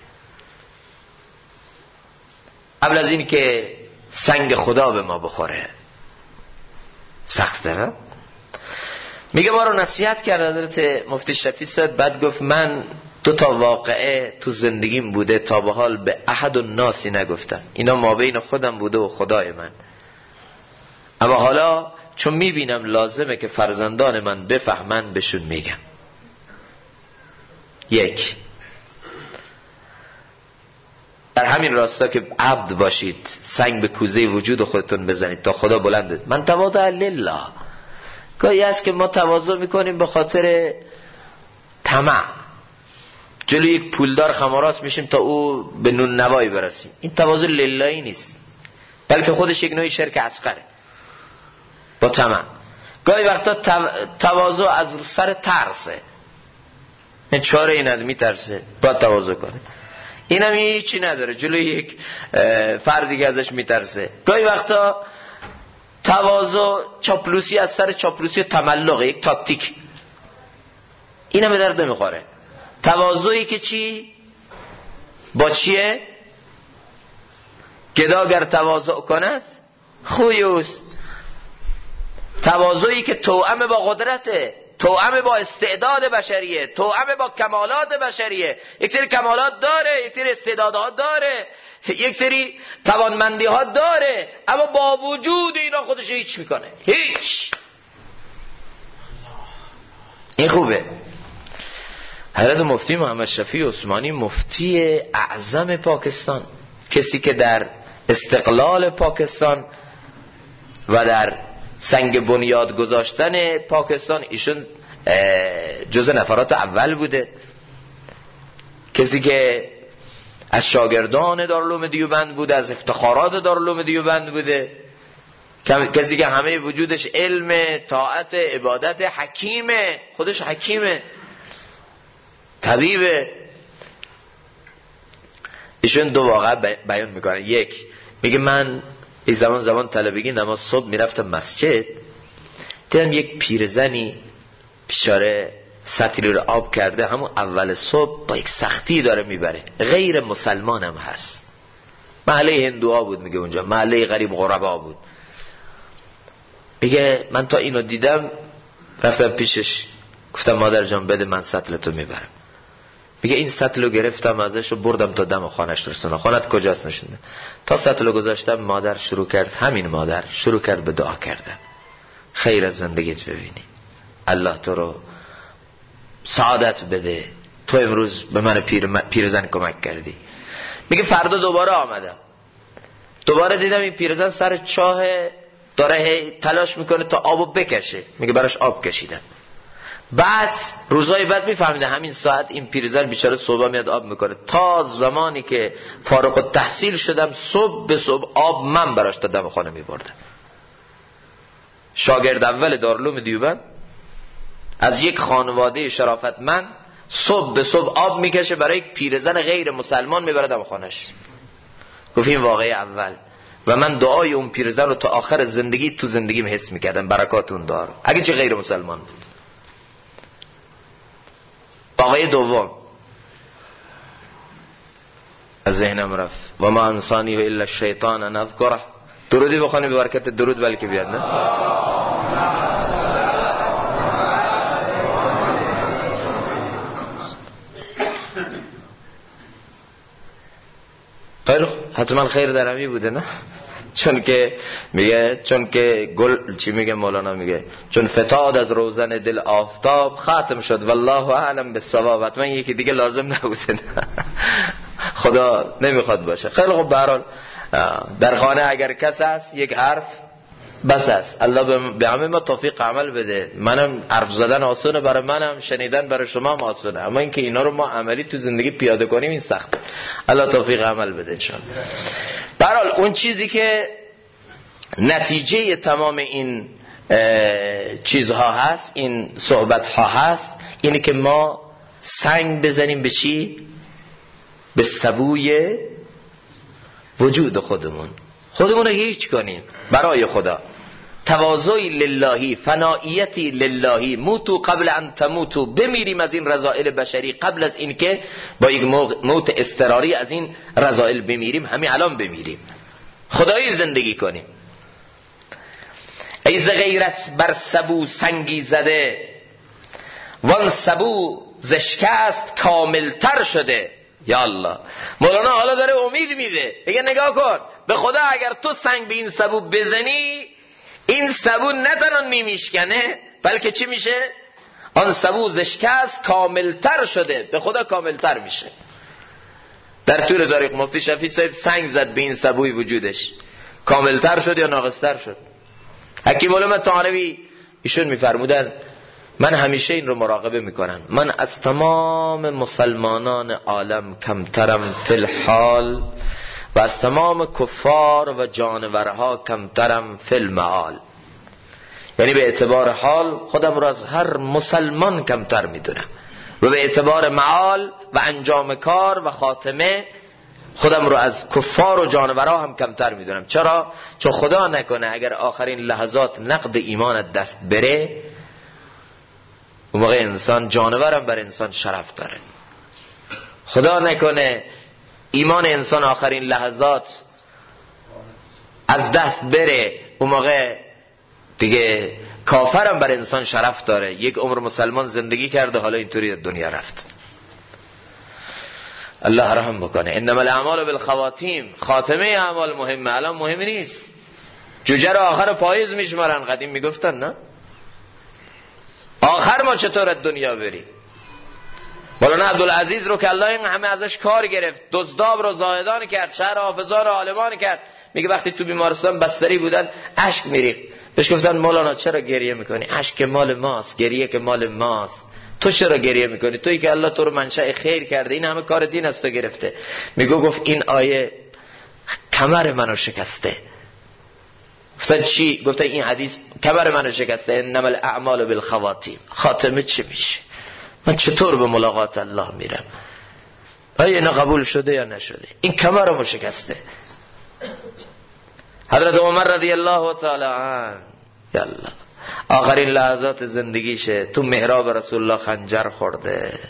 قبل از این که سنگ خدا به ما بخوره. سخته نه؟ میگه ما رو نصیحت کرد حضرت مفتی شفیع صاحب. بعد گفت من 2 واقعه تو زندگیم بوده تا به حال به احد و ناسی نگفتم، اینا ما بین خودم بوده و خدای من، اما حالا چون میبینم لازمه که فرزندان من بفهمن بهشون میگم. 1 در همین راستا که عبد باشید سنگ به کوزه وجود خودتون بزنید تا خدا بلنده. من تواضع لله. گاهی هست که ما تواضع میکنیم به خاطر طمع، جلوی یک پولدار خماراست میشیم تا او به نون نوایی برسیم. این تواضع للهی نیست، بلکه خودش یک نوعی شرک اصغره با طمع. گاهی وقتا تواضع از سر ترسه، این چاره این نداره، میترسه باید تواضع کنه. این هم هیچی نداره، جلوی یک فردی که ازش میترسه. گاهی وقتا تواضع چاپلوسی از سر چاپلوسی تملقه، یک تاکتیک. این هم به درد نمیخوره. تواضعی که چی؟ با چیه؟ گدا گر تواضع کند خوی اوست. تواضعی که توأم با قدرته، توأم با استعداد بشریه، توأم با کمالات بشریه. یک سری کمالات داره، یک سری استعدادها داره، یک سری توانمندی ها داره، اما با وجود اینا خودش هیچ میکنه، هیچ. این خوبه. حضرت مفتی محمد شفیع عثمانی مفتی اعظم پاکستان، کسی که در استقلال پاکستان و در سنگ بنیاد گذاشتن پاکستان ایشون جزء نفرات اول بوده، کسی که از شاگردان دارالعلوم دیوبند بوده، از افتخارات دارالعلوم دیوبند بوده، کسی که همه وجودش علم، طاعت، عبادت، حکیمه، خودش حکیمه، طبیبه. ایشون 2 واقعه بیان میکنه. 1 میگه من این زمان طلبگی نماز صبح میرفتم مسجد، دیدم یک پیرزنی بیچاره سطلی رو آب کرده، همون اول صبح با یک سختی داره میبره، غیر مسلمان هم هست، محله هندوها بود، میگه اونجا محله غریب غربا بود. میگه من تا اینو دیدم رفتم پیشش گفتم مادر جان بده من سطلتو میبرم. میگه این سطلو گرفتم ازش و بردم تا دم خانش رسوندم. خانت کجاست؟ نشونده. تا سطلو گذاشتم مادر شروع کرد، همین مادر شروع کرد به دعا کردن، خیر از زندگیت ببینی، الله تو رو سعادت بده، تو امروز به من پیرزن کمک کردی. میگه فردا دوباره آمدم، دوباره دیدم این پیرزن سر چاه داره تلاش میکنه تا آبو بکشه. میگه براش آب کشیدم. بعد روزهای بعد میفهمیده همین ساعت این پیرزن بیچاره صبح میاد آب میکنه. تا زمانی که فارغ التحصیل شدم صبح به صبح آب من براش تا دم خانه میبردم. شاگرد اول دارالعلوم دیوبند از یک خانواده شرافتمند صبح به صبح آب میکشه برای یک پیرزن غیر مسلمان میبره دم خانهش. گفت این واقعه اول و من دعای اون پیرزن رو تا آخر زندگی تو زندگیم حس میکردم، برکات اون دار اگه چه غیر مسلمان بود. واقعه دوم از ذهنم رفت، و ما انسانی و الا الشیطان ان اذکره. درودی بخونی به برکت درود بلکه بیاد. نه خیر، حتما خیر در همی بوده. نه چون که میگه، چون که گل چی میگه مولانا، میگه چون فتاد از روزن دل آفتاب ختم شد والله اعلم بالصواب. حتما یکی دیگه لازم نبوده. خدا نمیخواد باشه. خیلی خب، به هر حال در خانه اگر کس هست یک حرف بس است. الله به همه ما توفیق عمل بده. منم حرف زدن آسونه برای منم، شنیدن برای شما هم آسونه، اما اینکه اینا رو ما عملی تو زندگی پیاده کنیم این سخته. الله توفیق عمل بده انشاءالله. به هر حال اون چیزی که نتیجه تمام این چیزها هست، این صحبت ها هست، اینه که ما سنگ بزنیم به چی؟ به سبوی وجود خودمون رو هیچ کنیم برای خدا تواضعی للهی، فنائیتی للهی، موتو قبل ان تموتو، بمیریم از این رذائل بشری قبل از این که با یک موت اضطراری از این رذائل بمیریم، همین الان بمیریم، خدایی زندگی کنیم. ای ز غیرت بر سبو سنگی زده، وان سبو ز شکست کاملتر شده. یا الله، مولانا حالا داره امید میده، دیگه نگاه کن به خدا، اگر تو سنگ به این سبو بزنی، این سبو نه تنها نمیشکنه بلکه چی میشه؟ آن سبو ز شکست کاملتر شده، به خدا کاملتر میشه. در طور طریق مفتی شفیع صاحب سنگ زد به این سبوی وجودش، کاملتر شد یا ناقصتر شد؟ حکیم علامه طحاوی ایشون میفرمودن من همیشه این رو مراقبه میکنم، من از تمام مسلمانان عالم کمترم فی الحال و از تمام کفار و جانورها کمترم فی المعال. یعنی به اعتبار حال خودم رو از هر مسلمان کمتر میدونم و به اعتبار معال و انجام کار و خاتمه خودم رو از کفار و جانورها هم کمتر میدونم. چرا؟ چون خدا نکنه اگر آخرین لحظات نقد ایمانت دست بره، اون موقع انسان، جانورم بر انسان شرف داره. خدا نکنه ایمان انسان آخرین لحظات از دست بره، اون موقع دیگه کافرم بر انسان شرف داره. یک عمر مسلمان زندگی کرده، حالا اینطوری دنیا رفت. الله رحم بکنه. انما الاعمال بالخواتیم، خاتمه اعمال مهمه، الان مهم نیست. جوجه رو آخر پاییز میشمارن، قدیم میگفتن نه؟ آخر ما چطور از دنیا بریم؟ مولانا عبدالعزیز رو که الله این همه ازش کار گرفت، دزداب رو زاهدان کرد، شهر حافظان رو عالمان کرد، میگه وقتی تو بیمارستان بستری بودن اشک میریخت، بهش گفتن مولانا چرا گریه میکنی؟ اشک که مال ماست، گریه که مال ماست، تو چرا گریه میکنی؟ تویی که الله تو رو منشأ خیر کرده، این همه کار دین از تو گرفته. گفت این آیه کمر منو شکسته. گفتن چی؟ گفتن این حدیث کمر منو شکسته، انما الاعمال بالخواتیم. خاتمه چی میشه؟ من چطور به ملاقات الله میرم؟ آیا اینا قبول شده یا نشده؟ این کمرمو شکسته. حضرت عمر رضی الله تعالی عنه، یا الله، آخرین لحظات زندگیشه، تو محراب رسول الله خنجر خورده.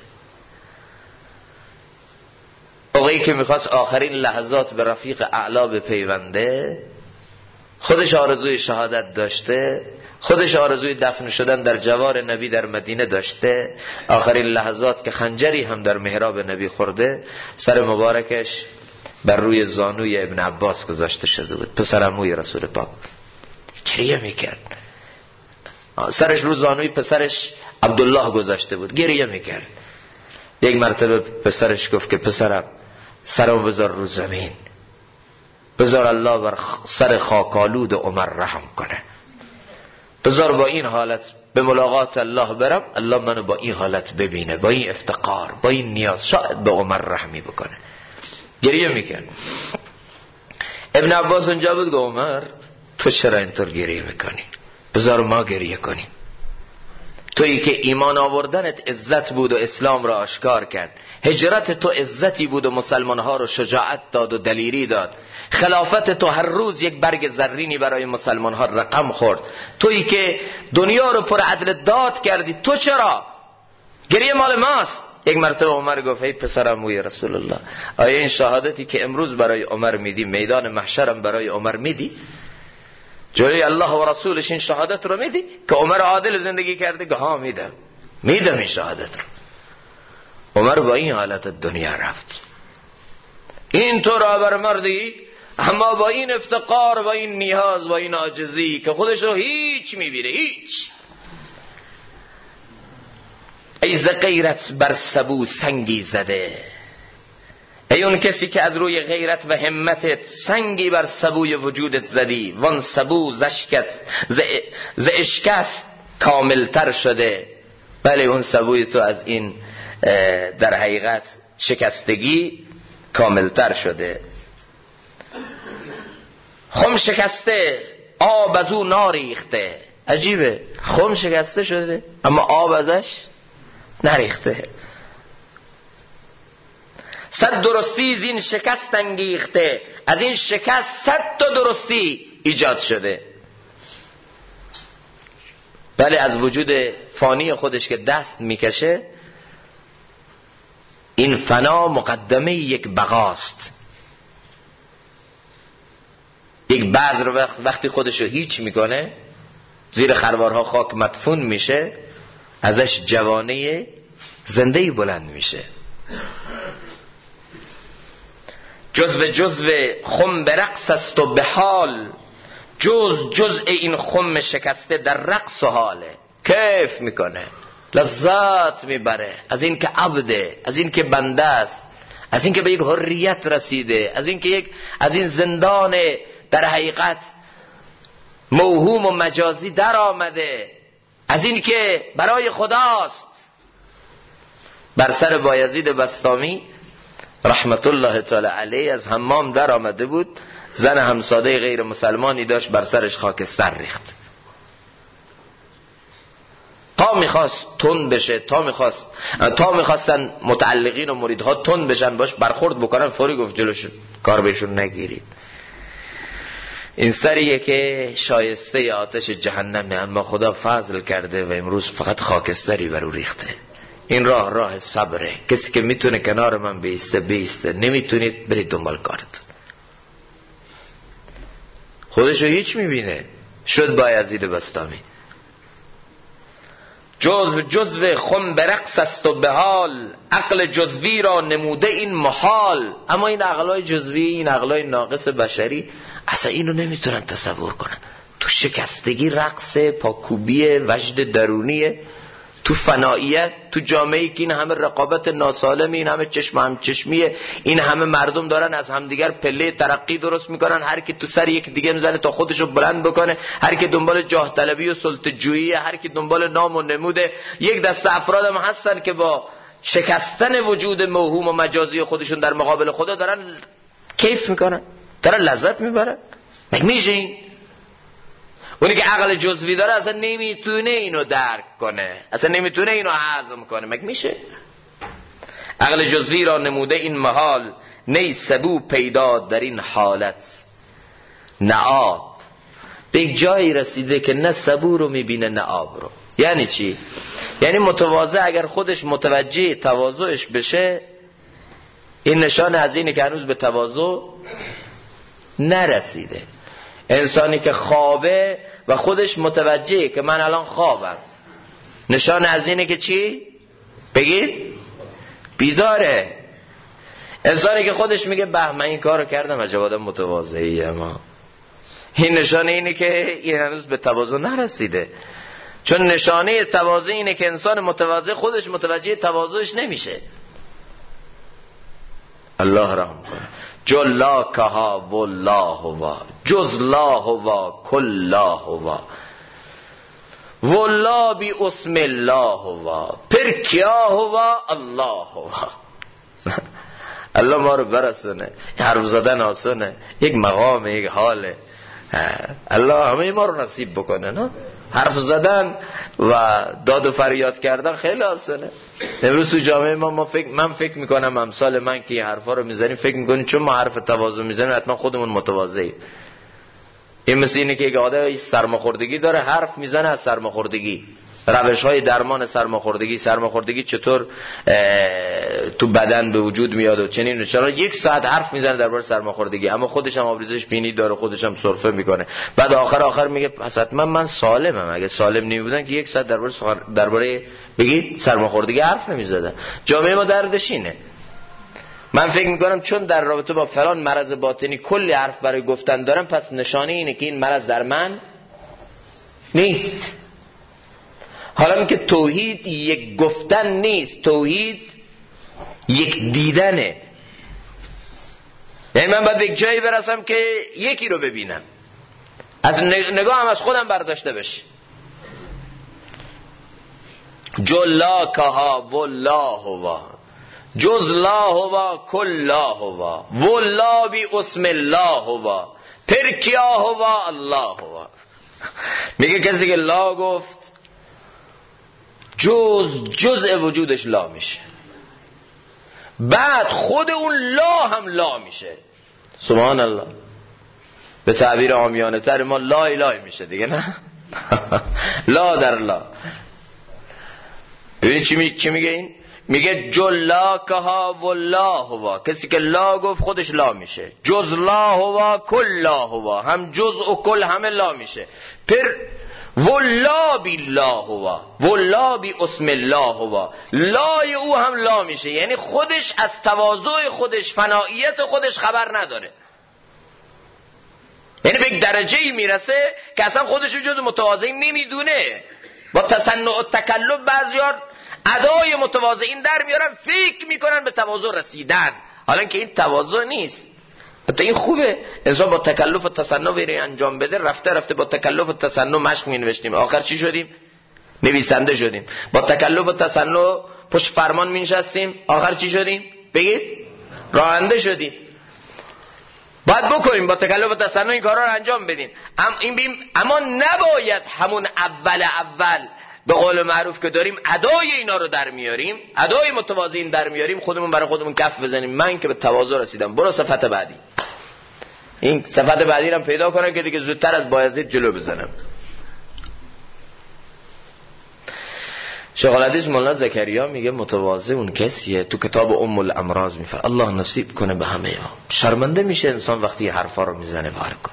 آقایی که میخواست آخرین لحظات به رفیق اعلی بپیونده، خودش آرزوی شهادت داشته، خودش آرزوی دفن شدن در جوار نبی در مدینه داشته، آخرین لحظات که خنجری هم در محراب نبی خورده، سر مبارکش بر روی زانوی ابن عباس گذاشته شده بود، پسر عموی رسول پاک. گریه میکرد. سرش رو زانوی پسرش عبدالله گذاشته بود، گریه میکرد. یک مرتبه پسرش گفت که پسرم سرم بذار رو زمین، بذار الله بر سر خاکالود عمر رحم کنه، بذار با این حالت به ملاقات الله برم، الله منو با این حالت ببینه، با این افتقار، با این نیاز، شاید به عمر رحمی بکنه. گریه میکرد. ابن عباس اونجا بود، گفت عمر تو چرا اینطور گریه میکنی؟ بذار ما گریه کنیم. تویی که ایمان آوردنت عزت بود و اسلام را آشکار کرد، هجرت تو عزتی بود و مسلمانها رو شجاعت داد و دلیری داد، خلافت تو هر روز یک برگ زرینی برای مسلمانها رقم خورد، تویی که دنیا رو پر عدل داد کردی، تو چرا؟ گریه مال ماست. یک مرتبه عمر گفت ای پسرم موی رسول الله، آیا این شهادتی که امروز برای عمر میدی، میدان محشرم برای عمر میدی؟ جلوی الله و رسولش این شهادت رو میدی که عمر عادل زندگی کرده؟ گه ها میدم این شهادت رو. عمر با این حالت دنیا رفت. این تو را بر مردی، اما با این افتقار، با این نیاز، با این عاجزی که خودش رو هیچ میبینه، هیچ. ای ز غیرت بر سبو سنگی زده، ای اون کسی که از روی غیرت و همتت سنگی بر سبوی وجودت زدی، وان سبو ز اشکست کاملتر شده. بله اون سبوی تو از این در حقیقت شکستگی کاملتر شده. خم شکسته آب از او ناریخته. عجیبه، خم شکسته شده اما آب ازش نریخته. صد درستی از این شکست انگیخته، از این شکست 100 تا درستی ایجاد شده. ولی از وجود فانی خودش که دست میکشه، این فنا مقدمه یک بقاست. یک بذر وقتی خودشو هیچ میکنه، زیر خروارها خاک مدفون میشه، ازش جوانه زندهی بلند میشه. جزو خم به رقص است و به حال، جزء این خم شکسته در رقص و حاله. کیف میکنه، لذت میبره از این که عبده، از این که بنده است، از این که به یک حریت رسیده، از این که از این زندان در حقیقت موهوم و مجازی در آمده، از این که برای خداست. بر سر بایزید بسطامی رحمت الله تعالی علیه از حمام در آمده بود، زن همساده غیر مسلمانی داشت بر سرش خاکستر ریخت. تا میخواست تند بشه، تا میخواستن متعلقین و مریدها تند بشن باش برخورد بکنن، فوری گفت جلوش کار بهشون نگیرید. این سریه که شایسته آتش جهنمه، اما خدا فضل کرده و امروز فقط خاکستری بر او ریخته. این راه صبره. کسی که میتونه کنار من بیسته، نمیتونید برید دنبال کارتون. خودشو هیچ میبینه. شد بایزید بسطامی. جزو خم به رقص است و به حال، عقل جزوی را نموده این محال. اما این عقلای جزوی، این عقلای ناقص بشری اصلا اینو نمیتونن تصور کنن. تو شکستگی رقص، پاکوبی وجد درونیه، تو فناییت، تو جامعه‌ای که این همه رقابت ناسالم، این همه چشم هم چشمیه، این همه مردم دارن از همدیگر پله ترقی درست میکنن، هر کی تو سر یک دیگه میزنه تا خودشو بلند بکنه، هر کی دنبال جاه طلبی و سلطه جویی، هر کی دنبال نام و نموده. یک دسته افراد هم هستن که با شکستن وجود موهوم و مجازی خودشون در مقابل خدا دارن کیف میکنن، دارن لذت میبرن. میشه این؟ اونی که عقل جزوی داره اصلا نمیتونه اینو درک کنه، اصلا نمیتونه اینو هضم کنه. مگه میشه؟ عقل جزوی را نموده این محال، نی سبو پیدا در این حالت. نه آب به یک جایی رسیده که نه سبو رو میبینه نه آب رو. یعنی چی؟ یعنی متواضع اگر خودش متوجه تواضعش بشه، این نشان از اینه که هنوز به تواضع نرسیده. انسانی که خوابه و خودش متوجهه که من الان خوابم، نشان از اینه که چی؟ بگید بیداره. انسانی که خودش میگه به من این کارو کردم، عجب آدم متواضعی، اما این نشانه اینه که این هنوز به تواضع نرسیده. چون نشانه تواضع اینه که انسان متواضع خودش متوجه تواضعش نمیشه. الله رحم کنه. جلا کها والله و جز لا و کلا و والله بی اسم الله و پر کیا و الله و. الله ما رو برسونه. حرف زدن آسونه، یک مقام، یک حاله. الله همه ما رو نصیب بکنه. نه حرف زدن و داد و فریاد کردن خیلی آسونه. امروز تو جامعه من فکر میکنم امثال من که این حرفا رو میزنیم فکر میکنیم چون ما حرف تواضع میزنیم حتما خودمون متواضعیم. این مثل اینه که یک آدم سرماخوردگی داره، حرف میزنه از سرماخوردگی، روش‌های درمان سرماخوردگی چطور تو بدن به وجود میاد و چنین. چرا یک ساعت حرف میزنه درباره سرماخوردگی، اما خودش هم آبریزش بینی داره، خودش هم سرفه میکنه. بعد آخر میگه پس حتما من سالمم. اگه سالم نمیبودن که یک ساعت درباره بگید سرماخوردگی حرف نمیزدن. جامعه ما دردش اینه. من فکر میکنم چون در رابطه با فلان مرض باطنی کلی حرف برای گفتن دارم، پس نشانه اینه که این مرض در من نیست. حالا این که توحید یک گفتن نیست، توحید یک دیدنه. یعنی من باید به یک جایی برسم که یکی رو ببینم، از نگاهم از خودم برداشته بشه. جلا کها والله و جز لا و کلا و والله بی اسم الله و پرکیا و الله و. میگه کسی که لا گفت جزء وجودش لا میشه، بعد خود اون لا هم لا میشه. سبحان الله. به تعبیر عامیانه تر ما لا اله میشه دیگه. نه لا در لا. ببینید چی میگه این؟ میگه جلاکها والله هوا. کسی که لا گفت خودش لا میشه. جز لا هوا کل لا هوا. هم جز و کل همه لا میشه. پر والله بی لا هوا، والله بی اسم الله هوا. لای او هم لا میشه، یعنی خودش از تواضع خودش، فنائیت خودش خبر نداره. یعنی به یک درجه‌ای میرسه که اصلا خودش رو جز متواضعین نمیدونه. با تصنع و تکلف بعضیار ادای متواضعین در میارن، فکر میکنن به تواضع رسیدن، حالا که این تواضع نیست. حتی این خوبه انسان با تکلف و تصنع بره انجام بده. رفته با تکلف و تصنع مشق می نوشتیم، آخر چی شدیم؟ نویسنده شدیم. با تکلف و تصنع پشت فرمان می نشستیم، آخر چی شدیم؟ بگید راننده شدیم. باید بکنیم با تکلف و تصنع این کارا رو انجام بدیم. اما نباید همون اول به قول معروف که داریم ادای اینا رو در میاریم، ادای متواضعین در میاریم، خودمون برای خودمون کف بزنیم من که به تواضع رسیدم. برو صفحه بعدی. این صفحه بعدی رو پیدا کنم که دیگه زودتر از بایزید جلو بزنم. شیخ الحدیث مولانا زکریا میگه متواضع اون کسیه، تو کتاب ام الامراض میفرماید الله نصیب کنه به همه ما. شرمنده میشه انسان وقتی حرفا رو میزنه بار کن.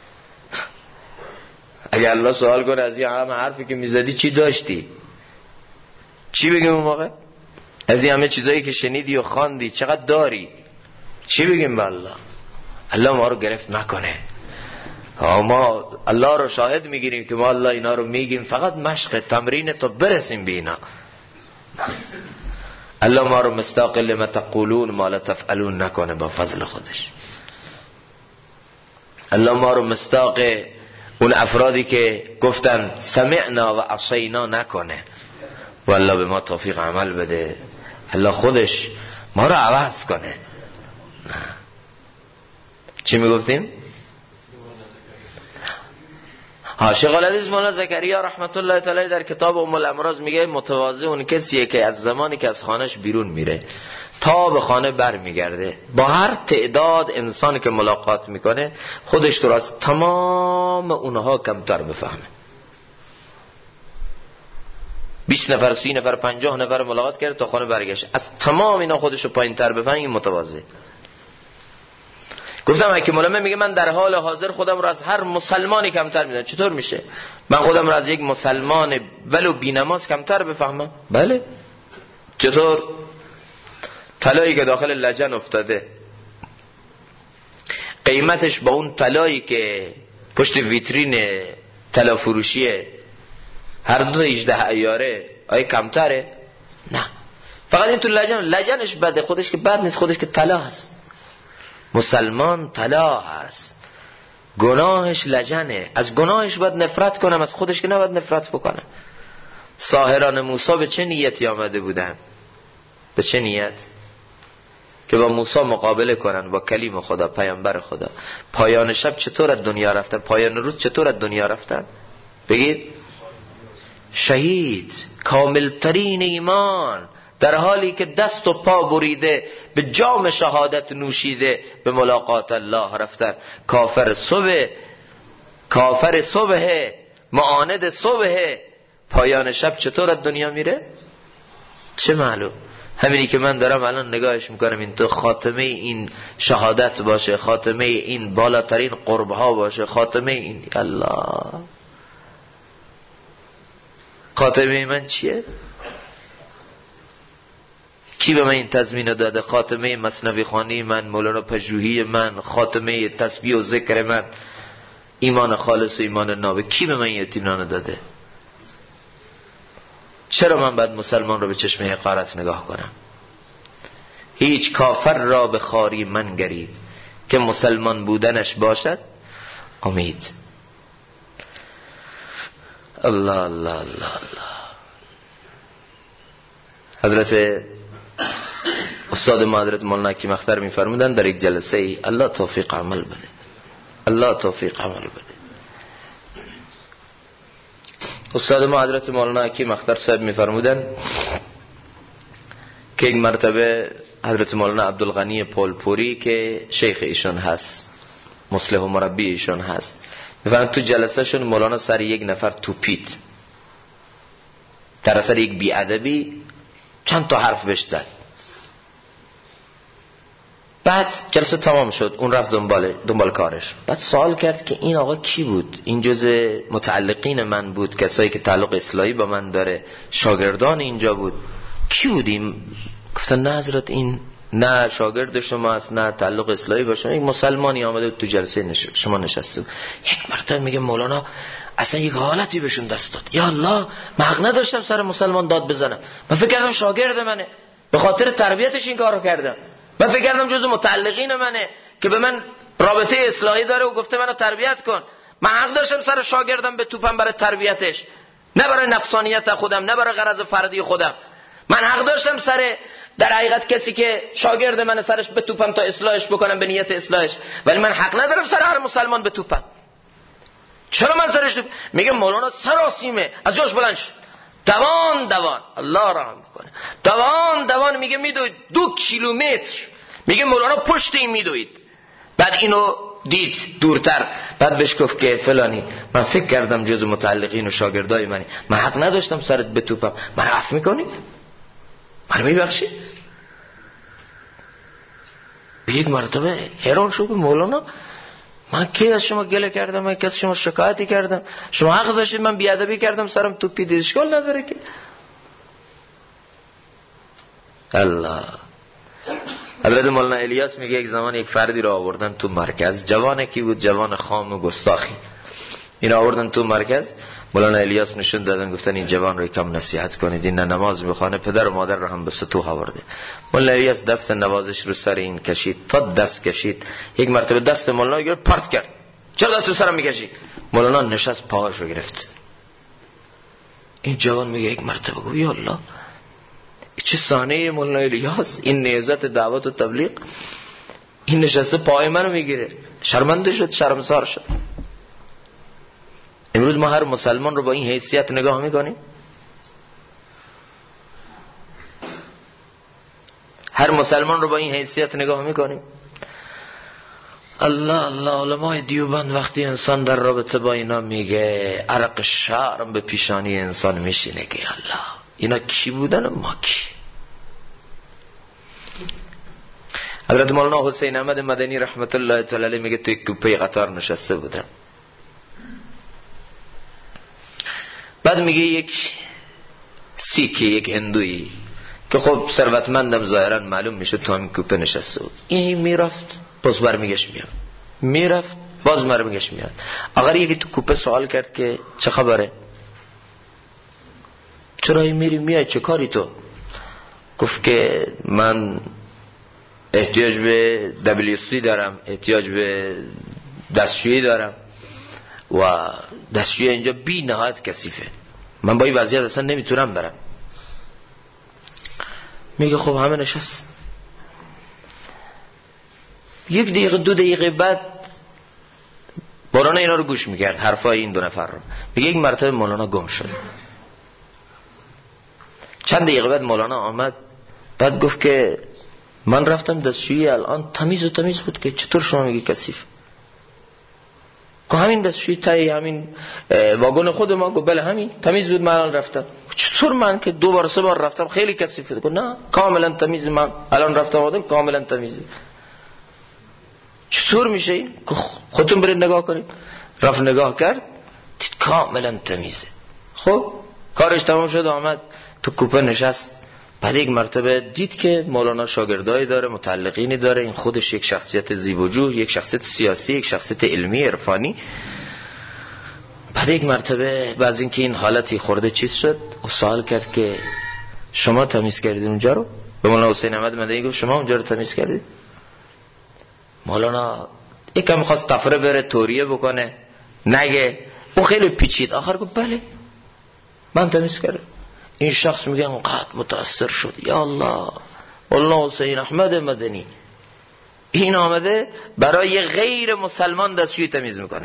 اگه الله سوال کنه از این همه حرفی که میزدی چی داشتی؟ چی بگیم اون موقع؟ از این همه چیزایی که شنیدی و خواندی چقدر داری؟ چی بگیم به الله؟ الله ما رو گرفت نکنه. ما الله رو شاهد میگیریم که ما الله اینا رو میگیم فقط مشق تمرین تا برسیم به اینا. الله ما رو مصداق لما تقولون ما لا تفعلون نکنه با فضل خودش. الله ما رو مصداق اون افرادی که گفتن سمعنا و عصینا نکنه. والله به ما توفیق عمل بده. الله خودش ما رو عوض کنه. چی میگفتیم؟ شیخ الحدیث مولانا زکریا رحمت الله تعالی در کتاب ام الامراض میگه متواضع اون کسیه که از زمانی که از خانهش بیرون میره تا به خانه بر میگرده با هر تعداد انسانی که ملاقات میکنه خودش رو از تمام اونها کمتر بفهمه. 20 نفر 30 نفر 50 نفر ملاقات کرد تا خانه برگشت، از تمام اینا خودش رو پایین تر بفهمه. این متواضع. گفتم حکیم علمه میگه من در حال حاضر خودم رو از هر مسلمانی کمتر میدونم. چطور میشه من خودم رو از یک مسلمان ولو بی‌نماز کمتر بفهمم؟ بله. چطور؟ طلایی که داخل لجن افتاده قیمتش با اون طلایی که پشت ویترین طلا فروشیه هر دو 18 عیاره آیا کمتره؟ نه. فقط این تو لجنش بده، خودش که بد نیست، خودش که طلا هست. مسلمان طلا هست، گناهش لجنه. از گناهش باید نفرت کنم، از خودش که نباید نفرت بکنم. ساحران موسی به چه نیتی آمده بودن؟ به چه نیت؟ که با موسی مقابله کنن، با کلیم خدا، پیامبر خدا. پایان شب چطور از دنیا رفتن؟ پایان روز چطور از دنیا رفتن؟ بگید شهید، کاملترین ایمان، در حالی که دست و پا بریده به جام شهادت نوشیده به ملاقات الله رفتن. کافر صبح معاند صبح، پایان شب چطور از دنیا میره؟ چه معلوم. همینی که من دارم الان نگاهش میکنم این تو خاتمه این شهادت باشه، خاتمه این بالاترین قربها باشه، خاتمه این الله. خاتمه من چیه؟ کی به من این تضمین داده؟ خاتمه مثنوی خوانی من، مولانا پژوهی من، خاتمه تسبیح و ذکر من، ایمان خالص و ایمان نابه، کی به من این اطمینان داده؟ چرا من باید مسلمان رو به چشم حقارت نگاه کنم؟ هیچ کافر را به خواری من گرید که مسلمان بودنش باشد امید. الله الله الله الله. حضرت استاد ما حضرت مولانا حکیم اختر میفرمودن در یک جلسه ای الله توفیق عمل بده، الله توفیق عمل بده. استاد ما حضرت مولانا حکیم اختر صاحب میفرمودن که یک مرتبه حضرت مولانا عبدالغنی پولپوری که شیخ ایشون هست، مصلح و مربی ایشون هست، میفهمن تو جلسه شون مولانا سر یک نفر توپید، در اثر یک بیادبی چند تا حرف بهش زد. بعد جلسه تمام شد، اون رفت دنبال کارش. بعد سوال کرد که این آقا کی بود؟ این جزء متعلقین من بود، کسایی که تعلق اصلاحی با من داره، شاگردان اینجا بود. کی بود این؟ گفتن نه حضرت، این نه شاگرد شما است نه تعلق اصلاحی با شما، یک مسلمانی آمده تو جلسه شما نشسته. یک مرتبه میگه مولانا اصلا یک حالتی بهشون دست داد، یا الله من حق نداشتم سر مسلمان داد بزنم، من فکر کردم شاگرد منه، به خاطر تربیتش این کارو کردم، من فکر کردم جزو متعلقین منه که به من رابطه اصلاحی داره و گفته منو تربیت کن، من حق داشتم سر شاگردم به توپم برای تربیتش، نه برای نفسانیت خودم، نه برای غرض فردی خودم. من حق داشتم سر در حقیقت کسی که شاگرد من سرش به توپم تا اصلاحش بکنم به نیت اصلاحش، ولی من حق ندارم سر هر مسلمان به توپم. چرا من سرش توپ؟ میگه مولانا سراسیمه از جاش بلند شد، دوان الله رحم کنه، دوان میگه میدوید 2 کیلومتر، میگه مولانا پشت این میدوید. بعد اینو دید دورتر، بعد بهش گفت که فلانی من فکر کردم جزو متعلقین و شاگردای منی، من حق نداشتم سرت به توپم، من عفو میکنی؟ من میبخشی؟ یک مرتبه حیران شد مولانا، من کی از شما گله کردم؟ من کی از شما شکایتی کردم؟ شما حق داشتید من بیادبی کردم سرم توپید، اشکال نداره که. الله. حضرت مولانا الیاس میگه یک زمان یک فردی رو آوردن تو مرکز، جوان کی بود؟ جوان خام و گستاخی. این آوردن تو مرکز، مولانا الیاس نشون دادن، گفتن این جوان رو کم نصیحت کنید، این نه نماز میخوانه، پدر و مادر رو هم به سطوح آورده. مولانا الیاس دست نوازش رو سر این کشید تا دست کشید، یک مرتبه دست مولانا گرفت پرت کرد، چرا دست رو سرم میکشی؟ مولانا نشست پاهاش رو گرفت. این جوان میگه یک مرتبه گفت یا الله چه صحنه مولانا الیاس، این نهضت دعوت و تبلیغ، این نشسته پای منو میگیره. شرمنده شد، شرمسار شد. امروز ما هر مسلمان رو با این حیثیت نگاه میکنیم؟ هر مسلمان رو با این حیثیت نگاه میکنیم؟ الله علمای دیوبند وقتی انسان در رابطه با اینا میگه عرق شرم به پیشانی انسان میشینه که الله اینا کی بودن و ما کی؟ حضرت مولانا حسین احمد مدنی رحمت الله تعالی علیه میگه توی کوپه قطار نشسته بودم، بعد میگه یک سیکی، یک هندویی که خب ثروتمندم ظاهرا معلوم میشه تو همین کوپه نشسته بود، این میرفت باز برمیگشت میاد، میرفت باز برمیگشت میاد. اگر یکی تو کوپه سوال کرد که چه خبره، چرا میری میای، چه کاری تو؟ گفت که من احتیاج به WC دارم، احتیاج به دستشویی دارم و دستشویی اینجا بی نهایت کثیفه، من با این وضعیت اصلا نمیتونم برم. میگه خب همه نشست. 1 دقیقه 2 دقیقه بعد مولانا اینا رو گوش میکرد، حرفای این 2 نفر رو. میگه یک مرتبه مولانا گم شد. چند دقیقه بعد مولانا آمد، بعد گفت که من رفتم دستشویی الان تمیز بود، که چطور شما میگی کثیف؟ که همین دستشویی تایی همین واگن خود ما. گفت بله همین تمیز بود، من الان رفتم. چطور من که 2 بار 3 بار رفتم خیلی کثیفه؟ گفت نه کاملا تمیز، من الان رفتم آمدم کاملا تمیزه. چطور میشه این؟ خودتون برید نگاه کنید. رفت نگاه کرد دید کاملا تمیزه. خب کارش تمام شد، آمد تو کوپه نشست. بعد یک مرتبه دید که مولانا شاگردایی داره، متعلقینی داره، این خودش یک شخصیت زیبوجوه، یک شخصیت سیاسی، یک شخصیت علمی عرفانی. بعد یک مرتبه بعد اینکه این حالتی خورده چیز شد و سوال کرد که شما تمیز کردید اونجا رو؟ به مولانا حسین احمد مدنی گفت شما اونجا رو تمیز کردید؟ مولانا یکم خواست تفره بره توریه بکنه نگه، او خیلی پیچید، آخر گفت بله من تمیز کردم. این شخص میگه انقدر متاثر شد، یا الله مولانا حسین احمد مدنی این آمده برای غیر مسلمان دستشویی تمیز میکنه.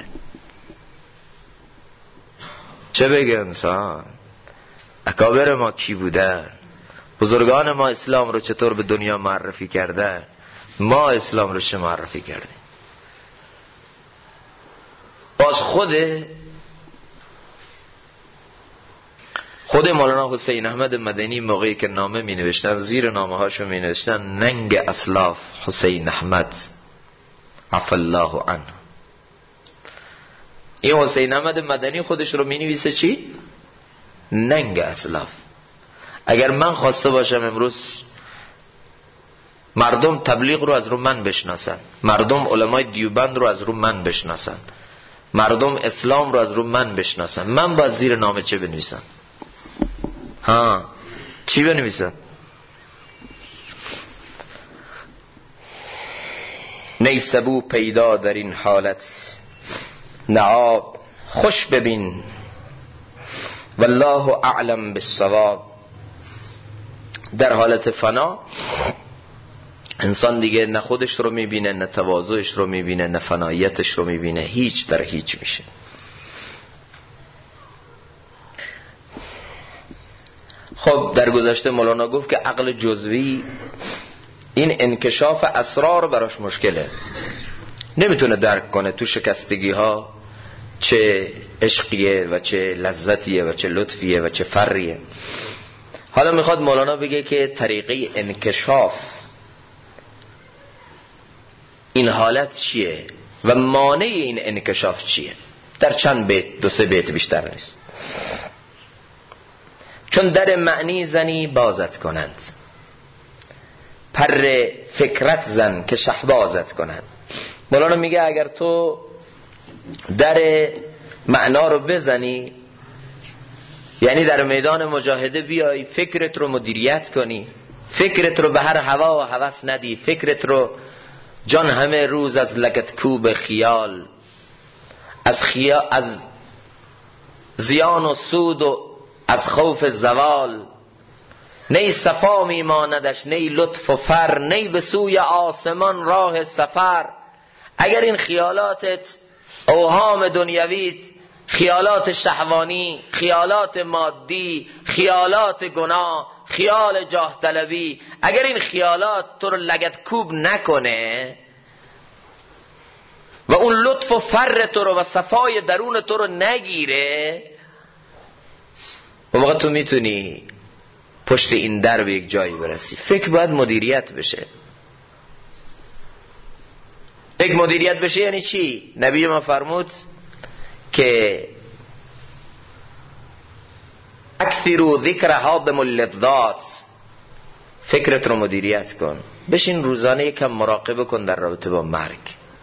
چه بگه انسان؟ اکابر ما کی بودن؟ بزرگان ما اسلام رو چطور به دنیا معرفی کردن؟ ما اسلام رو چه معرفی کردیم؟ باز خود مولانا حسین احمد مدنی موقعی که نامه می نوشتن، زیر نامه هاشو می نوشتن ننگ اسلاف حسین احمد عفا الله عنه. این حسین احمد مدنی خودش رو می نویسه چی؟ ننگ اسلاف. اگر من خواسته باشم امروز مردم تبلیغ رو از رو من بشناسن، مردم علمای دیوبند رو از رو من بشناسن، مردم اسلام رو از رو من بشناسن، من باید زیر نامه چه بنویسم؟ چی بنویسم؟ نیسبو پیدا در این حالت، نعاب خوش ببین والله اعلم بالصواب. در حالت فنا انسان دیگه نه خودش رو میبینه، نه تواضعش رو میبینه، نه فنایتش رو میبینه، هیچ در هیچ میشه. خب در گذشته مولانا گفت که عقل جزوی این انکشاف اسرار براش مشکله، نمیتونه درک کنه تو شکستگی ها چه عشقیه و چه لذتیه و چه لطفیه و چه فریه. حالا میخواد مولانا بگه که طریقه انکشاف این حالت چیه و مانع این انکشاف چیه، در چند بیت، 2-3 بیت بیشتر نیست. چون در معنی زنی بازت کنند، پر فکرت زن که شهبازت کنند. مولانا میگه اگر تو در معنا رو بزنی، یعنی در میدان مجاهده بیای فکرت رو مدیریت کنی، فکرت رو به هر هوا و هوس ندی، فکرت رو جان همه روز از لگت کوب خیال، از زیان و سود و از خوف زوال، نی صفا میماندش نی لطف و فر، نی به سوی آسمان راه سفر. اگر این خیالاتت اوهام دنیویت، خیالات شهوانی، خیالات مادی، خیالات گناه، خیال جاه طلبی، اگر این خیالات تو رو لگد کوب نکنه و اون لطف و فر تو رو و صفای درون تو رو نگیره، و موقع تو میتونی پشت این در به یک جایی برسی. فکر باید مدیریت بشه. فکر مدیریت بشه یعنی چی؟ نبی ما فرمود که اکثروا ذکرها بملذات، فکرت رو مدیریت کن. بشین روزانه یکم مراقبه کن در رابطه با مرگ.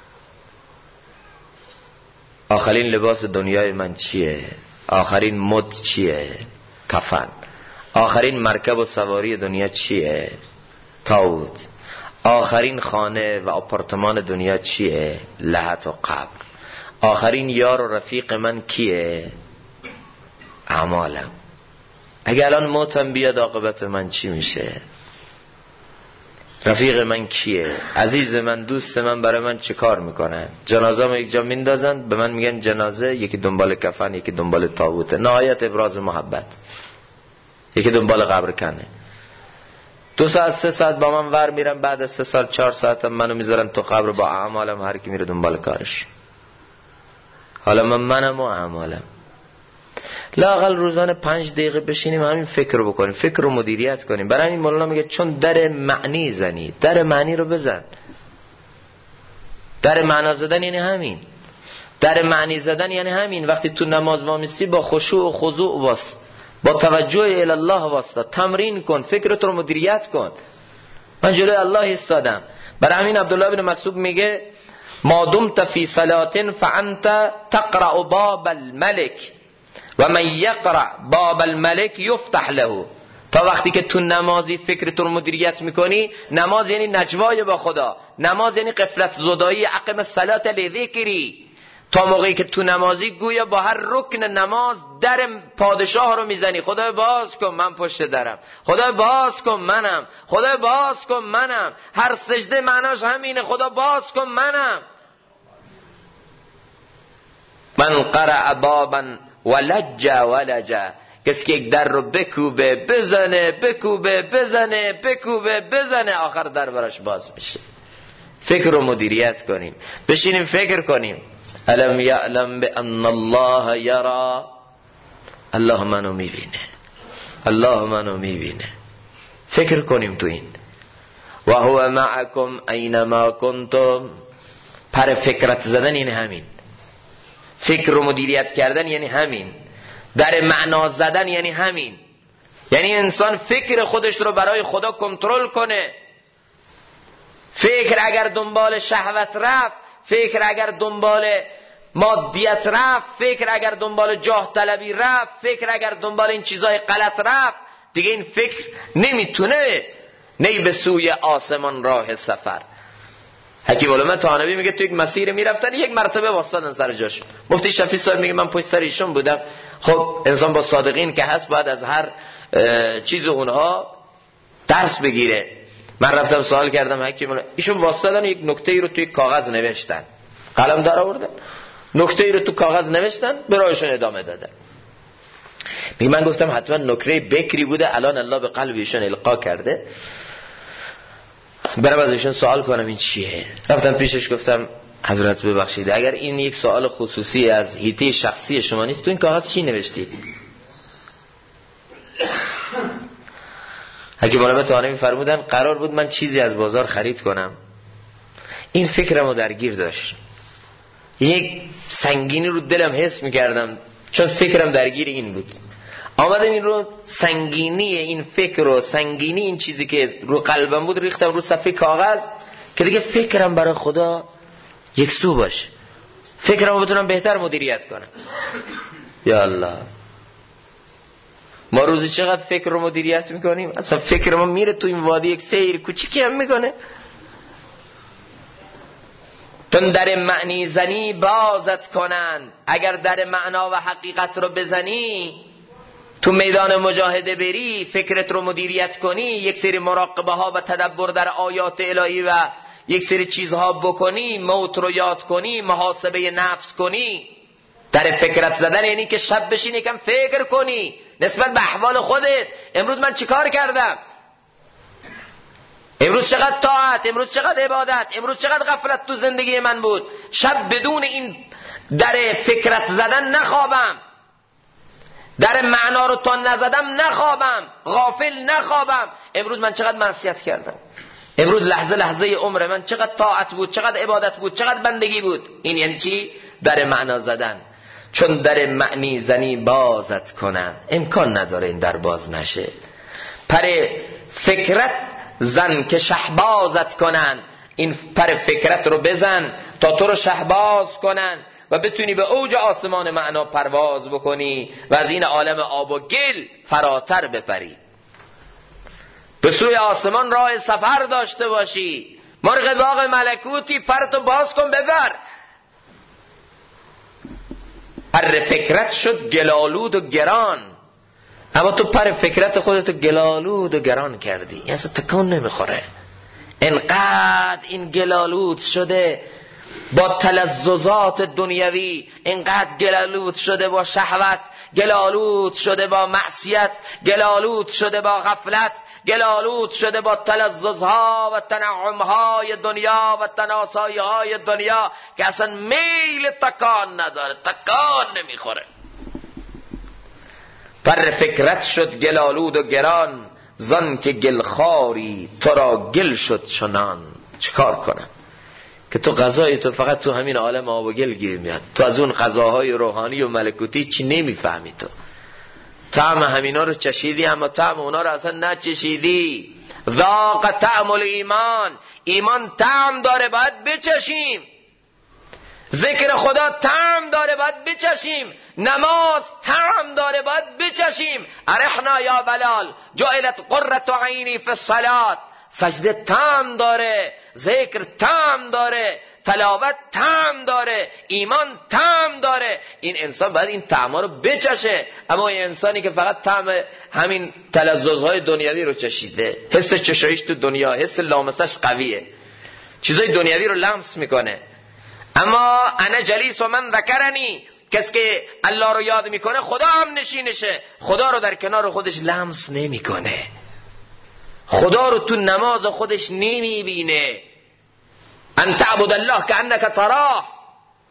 آخرین لباس دنیای من چیه؟ آخرین مد چیه؟ کفن. آخرین مرکب و سواری دنیا چیه؟ تاوت. آخرین خانه و آپارتمان دنیا چیه؟ لحد و قبر. آخرین یار و رفیق من کیه؟ اعمالم. اگه الان موتم بیاد عاقبت من چی میشه؟ رفیق من کیه؟ عزیز من، دوست من برای من چه کار میکنه؟ جنازه ما یک جا میندازن، به من میگن جنازه، یکی دنبال کفن، یکی دنبال تابوته، نهایت ابراز محبت، یکی دنبال قبر کنه. 2 ساعت 3 ساعت با من ور میرن، بعد از 3 ساعت 4 ساعت منو میذارن تو قبر با اعمالم، هر کی میره دنبال کارش. حالا منم و اعمالم. لااقل روزانه 5 دقیقه بشینیم همین فکر رو بکنیم، فکر رو مدیریت کنیم. برای این مولانا میگه چون در معنی زنی، در معنی رو بزن. در معنا زدن یعنی همین. در معنی زدن یعنی همین. وقتی تو نماز وامیستی با خشوع و خضوع واست، با توجه الی الله واسطه تمرین کن، فکرت رو مدیریت کن. من جلوی الله ایستادم. برای همین عبدالله بن مسعود میگه ما دمت فی صلاه فانت تقرأ باب الملک و من یقرأ باب الملک یفتح له. تا وقتی که تو نمازی فکرت رو مدیریت میکنی، نماز یعنی نجوای با خدا، نماز یعنی غفلت زدایی، اقم الصلاة لذکری. تا موقعی که تو نمازی گویا با هر رکن نماز در پادشاه رو میزنی، خدای باز کن من پشت درم، خدای باز کن منم، خدای باز کن منم. هر سجده معناش همینه، خدا باز کن منم. من قرأ بابا ولج ولج، کسی که یک در رو بکوبه بزنه، بکوبه بزنه، بکوبه بزنه، آخر در براش باز میشه. فکر رو مدیریت کنیم، بشینیم فکر کنیم. الم یعلم بان الله یرا، الله منو میبینه، الله منو میبینه. فکر کنیم تو این و هو معکم اینما کنتم. پر فکرت زدن یعنی همین، فکر رو مدیریت کردن یعنی همین، در معنا زدن یعنی همین، یعنی انسان فکر خودش رو برای خدا کنترل کنه. فکر اگر دنبال شهوت رفت، فکر اگر دنبال مادیت رفت، فکر اگر دنبال جاه طلبی رفت، فکر اگر دنبال این چیزای غلط رفت، دیگه این فکر نمیتونه نی به سوی آسمان راه سفر. حکیم علامه طحاوی میگه تو یک مسیر میرفتن، یک مرتبه واسطادن سر جاش. مفتی شفیع صاحب میگه من پشت سر ایشون بودم. خب انسان با صادقین که هست باید از هر چیز اونها درس بگیره. من رفتم سوال کردم حکیم علامه، ایشون واسطادن یک نکته ای رو توی کاغذ نوشتن، قلم در آوردن، نکته ای رو تو کاغذ نوشتن، به راهشون ادامه دادن. میگه من گفتم حتما نکته بکری بوده، الان الله به قلب ایشون القا کرده، برم از ایشون سوال کنم این چیه. رفتم پیشش گفتم حضرت ببخشید اگر این یک سوال خصوصی از حیطه شخصی شما نیست، تو این کاغذ چی نوشتید؟ حکیم علامه طحاوی فرمودن قرار بود من چیزی از بازار خرید کنم، این فکرمو درگیر داشت، یک سنگینی رو دلم حس میکردم چون فکرم درگیر این بود. آمدم این رو سنگینی این فکر رو، سنگینی این چیزی که رو قلبم بود ریختم رو صفحه کاغذ که دیگه فکرم برای خدا یک سو باشه، فکرم رو بتونم بهتر مدیریت کنم. یا الله، ما روزی چقدر فکر رو مدیریت میکنیم؟ اصلا فکر ما میره تو این وادی یک سیر کوچیکی هم میکنه. تون در معنی زنی بازت کنن، اگر در معنا و حقیقت رو بزنی، تو میدان مجاهده بری، فکرت رو مدیریت کنی، یک سری مراقبه ها و تدبر در آیات الهی و یک سری چیزها بکنی، موت رو یاد کنی، محاسبه نفس کنی. در فکرت زدن یعنی که شب بشین یکم فکر کنی نسبت به احوال خودت. امروز من چیکار کردم؟ امروز چقدر طاعت، امروز چقدر عبادت، امروز چقدر غفلت تو زندگی من بود. شب بدون این در فکرت زدن نخوابم، در معنا رو تا نزدم نخوابم، غافل نخوابم. امروز من چقدر معصیت کردم، امروز لحظه لحظه عمر من چقدر طاعت بود، چقدر عبادت بود، چقدر بندگی بود. این یعنی چی؟ در معنا زدن. چون در معنی زنی بازت کنن، امکان نداره این در باز نشه. پر فکرت زن که شهبازت کنن، این پر فکرت رو بزن تا تو رو شهباز کنن و بتونی به اوج آسمان معنا پرواز بکنی و از این عالم آب و گل فراتر بپری، به سوی آسمان راه سفر داشته باشی. مرغ باغ ملکوتی، پرتو باز کن ببر. پر فکرت شد گلالود و گران، اما تو پر فکرت خودتو گلالود و گران کردی، این اصلا تکان نمیخوره. انقدر این گلالود شده با تلذذات دنیوی، انقدر گلالود شده با شهوت، گلالود شده با معصیت، گلالود شده با غفلت، گلالود شده با تلذذها و تنعمهای دنیا و تناسایی‌های دنیا که اصلا میل تکان نداره، تکان نمیخوره. پر فکرت شد گلالود و گران، زن که گلخاری تو را گل شد چنان. چیکار کنم که تو غذای تو فقط تو همین عالم آب و گل گیر میاد، تو از اون غذاهای روحانی و ملکوتی چی نمیفهمی. تو طعم همینا رو چشیدی اما طعم اونا رو اصلا نچشیدی. ذاق طعم الایمان، ایمان طعم داره باید بچشیم، ذکر خدا طعم داره باید بچشیم، نماز طعم داره باید بچشیم. ارحنا یا بلال جعلت قرة عینی فی الصلاة. سجده طعم داره، ذکر طعم داره، تلاوت طعم داره، ایمان طعم داره. این انسان باید این طعم‌ها رو بچشه. اما این انسانی که فقط طعم همین تلذذهای دنیوی رو چشیده، حس چشایش تو دنیا، حس لامسش قویه، چیزای دنیوی رو لمس میکنه. اما انا جلیس و من ذکرنی، کسی که الله رو یاد میکنه خدا هم نشینشه، خدا رو در کنار خودش لمس نمیکنه، خدا رو تو نماز خودش نمیبینه. ان تعبد الله کانک تراه،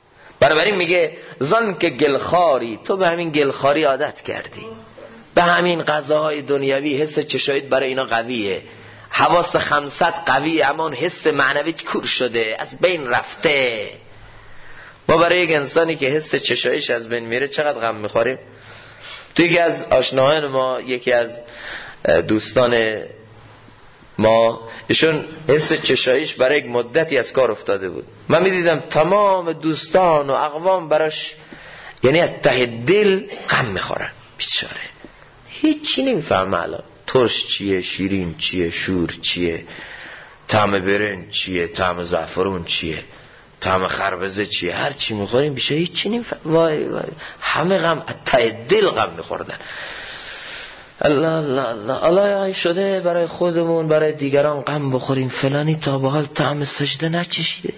بنابراین میگه زان که گلخاری، تو به همین گلخاری عادت کردی، به همین غذاهای دنیوی حس چشاییت برای اینا قویه، حواس 500 قویه، اما اون حس معنویت کور شده، از بین رفته. ما برای یک انسانی که حس چشاییش از بین میره چقدر غم میخوریم. تو یکی از آشناهان ما، یکی از دوستان ما، ایشون حس چشاییش برای یک مدتی از کار افتاده بود. من میدیدم تمام دوستان و اقوام براش یعنی از ته دل غم میخورن. بیچاره هیچی نمیفهمه الان، ترش چیه، شیرین چیه، شور چیه، طعم برنج چیه، طعم زعفرون چیه، طعم خربزه چیه، هر چی میخوریم بیشه هیچی نمیفهم. وای وای، همه غم از ته دل غم میخوردن. الله الله الله، الله شده برای خودمون برای دیگران غم بخوریم. فلانی تا به حال طعم سجده نچشیده،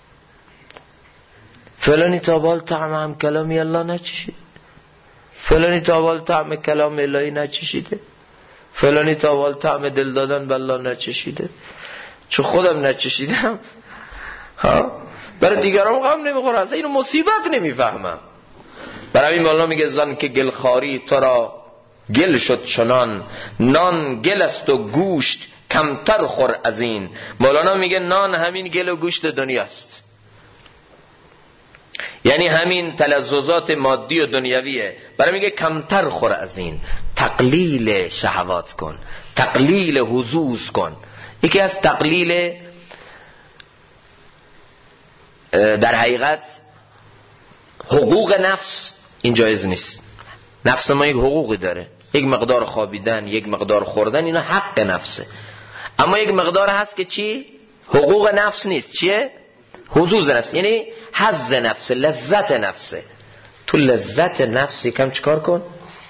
فلانی تا به حال طعم هم کلامی الله نچشیده، فلانی تا به حال طعم کلام الهی نچشیده، فلانی تا به حال طعم دل دادن به الله نچشیده. چون خودم نچشیدم برای دیگران غم نمیخوره، اصلا اینو مصیبت نمیفهمم. برای این مولانا میگه زن که گلخاری تو را گل شد چنان، نان گل است و گوشت کمتر خور از این. مولانا میگه نان همین گل و گوشت دنیاست، یعنی همین تلذذات مادی و دنیویه. برای میگه کمتر خور از این، تقلیل شهوات کن، تقلیل حظوظ کن. یکی از تقلیل در حقیقت حقوق نفس این جایز نیست. نفس ما یک حقوقی داره، یک مقدار خوابیدن، یک مقدار خوردن، اینا حق نفسه. اما یک مقدار هست که چی؟ حقوق نفس نیست. چیه؟ حظوظ نفس، یعنی حظ نفس، لذت نفسه. تو لذت نفس یکم چیکار کن؟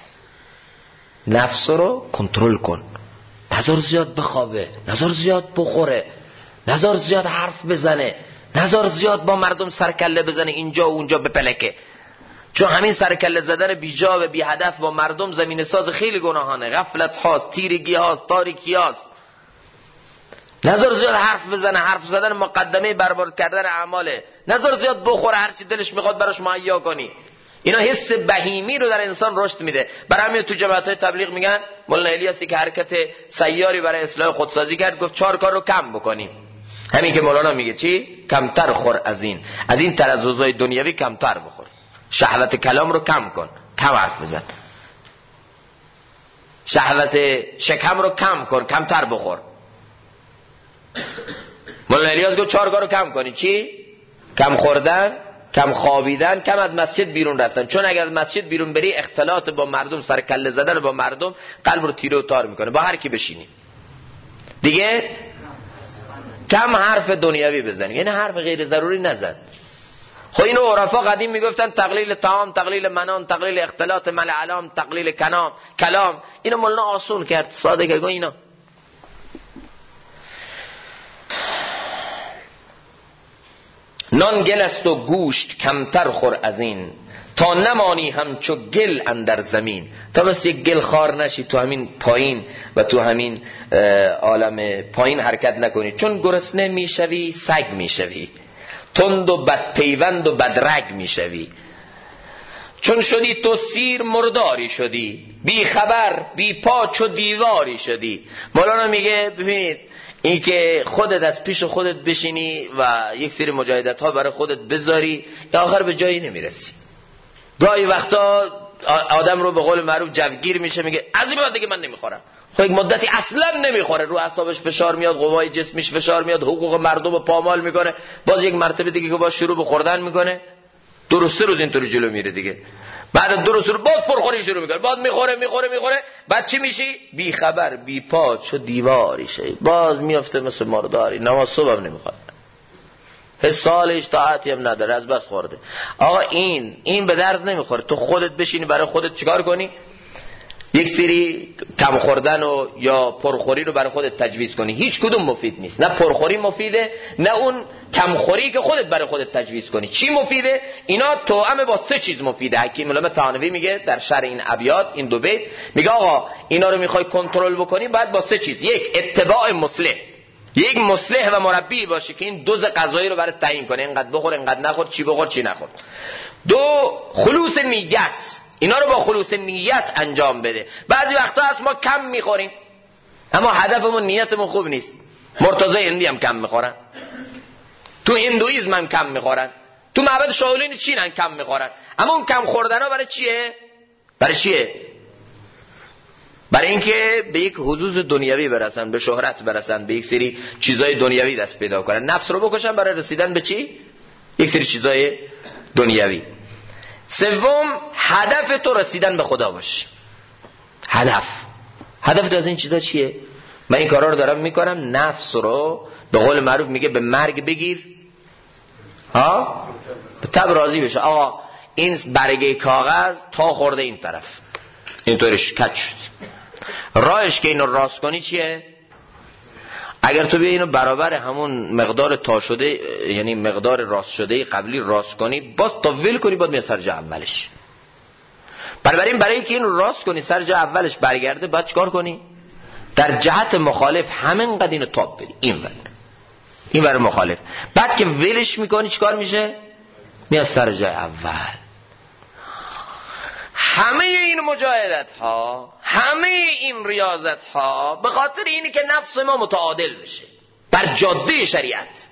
نفس رو کنترل کن. نظر زیاد بخوابه، نظر زیاد بخوره، نظر زیاد حرف بزنه، نظر زیاد با مردم سرکله بزنه، اینجا و اونجا بپلکه. چون همین سرکله زدن بی جا و بی هدف با مردم زمین ساز خیلی گناهانه. غفلت هاست، تیرگی هاست، تاریکی هاست. نظر زیاد حرف بزنه، حرف زدن مقدمه برباد کردن اعماله. نظر زیاد بخوره، هر چی دلش میخواد براش مهیا کنی. اینا حس بهیمی رو در انسان رشد میده. برای همین تو جماعت‌های تبلیغ میگن مولانا الیاسی که حرکت سیاری برای اصلاح خودسازی کرد، گفت 4 کار رو کم بکنیم. همین که مولانا میگه چی؟ کمتر خور از این تلذذات دنیوی کمتر بخور. شهوت کلام رو کم کن، کم حرف بزن. شهوت شکم رو کم کن، کمتر بخور. مولانا الیاس گفت 4 کار رو کم کنی. چی؟ کم خوردن، کم خوابیدن، کم از مسجد بیرون رفتن. چون اگر از مسجد بیرون بری اختلاط با مردم، سر کله زدن با مردم قلب رو تیره و تار میکنه. با هر کی بشینی دیگه کم حرف دنیوی بزنی، یعنی حرف غیر ضروری نزن. خب اینو عرفا قدیم میگفتن تقلیل طعام، تقلیل منان، تقلیل اختلاط مل علام، تقلیل کلام. اینو مولانا آسون کرد، ساده کرد. اینا نان گل است و گوشت کمتر خور از این، تا نمانی همچو گل اندر زمین. تا بس یک گل خار نشی تو همین پایین و تو همین عالم پایین حرکت نکنی. چون گرسنه میشوی سگ میشوی، تند و بدپیوند و بدرگ میشوی. چون شدی تو سیر مرداری شدی، بی خبر بی پا چو دیواری شدی. مولانا میگه ببینید این که خودت از پیش خودت بشینی و یک سری مجاهدت ها برای خودت بذاری، آخر به جایی نمیرسی. گاهی وقتا آدم رو به قول معروف جوگیر میشه، میگه از این بعد دیگه من نمیخورم. خب یک مدتی اصلا نمیخوره، رو اعصابش فشار میاد، قوای جسمش فشار میاد، حقوق مردم رو پامال میکنه. باز یک مرتبه دیگه که باز شروع به خوردن میکنه، 2 روز 3 روز اینطوری جلو میره دیگه. بعد 2 روز باز پرخوری شروع میکنه، باز میخوره. بعد چی میشی؟ بی خبر بی پا چو دیواری شی. باز میافته مثل مرداری، نماز صبح هم نمیخواد، حسالش طاعتی هم نداره، از بس خورده. آقا این به درد نمیخوره. تو خودت بشینی برای خودت چیکار کنی؟ یک سری کم خوردن و یا پرخوری رو برای خودت تجویز کنی. هیچ کدوم مفید نیست. نه پرخوری مفیده، نه اون کمخوری که خودت برای خودت تجویز کنی. چی مفیده؟ اینا توأم با 3 چیز مفیده. حکیم علامه طحاوی میگه در شرح این ابیات، این 2 بیت، میگه آقا اینا رو میخوای کنترل بکنی باید با 3 چیز. 1 اتباع مصلح، یک مصلح و مربی باشه که این دوز غذایی رو برات تعیین کنه، اینقدر بخور اینقدر نخور، چی بخور چی نخور. دو، خلوص نیت، اینا رو با خلوص نیت انجام بده. بعضی وقتا هست ما کم میخوریم اما هدفمون نیتمون خوب نیست. مرتضی هندی هم کم میخورن، تو هندویزم هم کم میخورن، تو معبد شاولین چین هم کم میخورن، اما اون کم خوردن ها برای چیه؟ برای چیه؟ برای اینکه به یک حظوظ دنیوی برسن، به شهرت برسن، به یک سری چیزای دنیوی دست پیدا کنن، نفس رو بکشن برای رسیدن به چی؟ یک سری چیزای دنیوی. سوم، هدف تو رسیدن به خدا باشه. هدف تو از این چیزا چیه؟ من این کارا رو دارم میکنم نفس رو به قول معروف میگه به مرگ بگیر به تب راضی بشه. آقا این برگه کاغذ تا خورده این طرف اینطورش کج شد، راهش که اینو راست کنی چیه؟ اگر تو بیا اینو برابر همون مقدار تا شده، یعنی مقدار راست شده قبلی راست کنی، باز تا ول کنی باید میاد سر جا اولش. بنابراین برای اینکه اینو راست کنی سر جا اولش برگرده باید چیکار کنی؟ در جهت مخالف همینقدر اینو تاب بدی، این ور مخالف. بعد که ولش میکنی چیکار میشه؟ میاد سر جای اول. همه این مجاهدت ها، همه این ریاضت ها به خاطر اینه که نفس ما متعادل بشه بر جاده شریعت.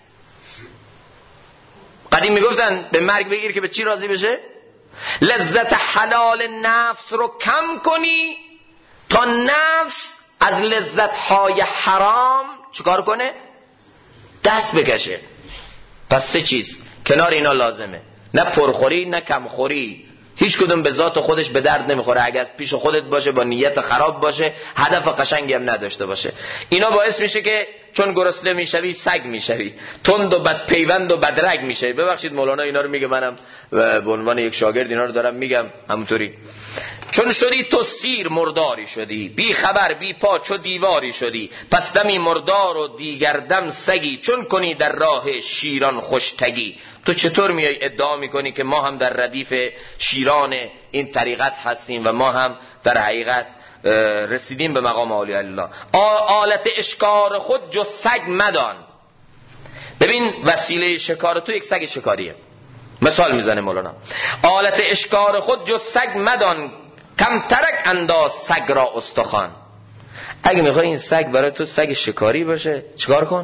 قدیم میگفتن به مرگ بگیر که به چی راضی بشه؟ لذت حلال نفس رو کم کنی تا نفس از لذت های حرام چیکار کنه؟ دست بکشه. پس سه چیز کنار اینا لازمه، نه پرخوری نه کمخوری. هیچ کدوم به ذات خودش به درد نمیخوره. اگر پیش خودت باشه با نیت خراب باشه، هدف قشنگی هم نداشته باشه، اینا باعث میشه که چون گرسنه میشوی سگ میشوی، تند و بد پیوند و بدرگ میشوی. ببخشید مولانا اینا رو میگه، منم به عنوان یک شاگرد اینا رو دارم میگم همونطوری. چون شدی تو سیر مرداری شدی، بی خبر بی پا چو دیواری شدی، پس دمی مردار و دیگر دم سگی، چون کنی در راه شیران خوشتگی. تو چطور میای ادعا میکنی که ما هم در ردیف شیران این طریقت هستیم و ما هم در حقیقت رسیدیم به مقام اولیاء الله؟ آلت اشکار خود جز سگ مدان. ببین وسیله شکار تو یک سگ شکاریه. مثال میزنه مولانا، آلت اشکار خود جز سگ مدان، کم ترک انداز سگ را استخوان. اگه میخوای این سگ برای تو سگ شکاری باشه چیکار کن؟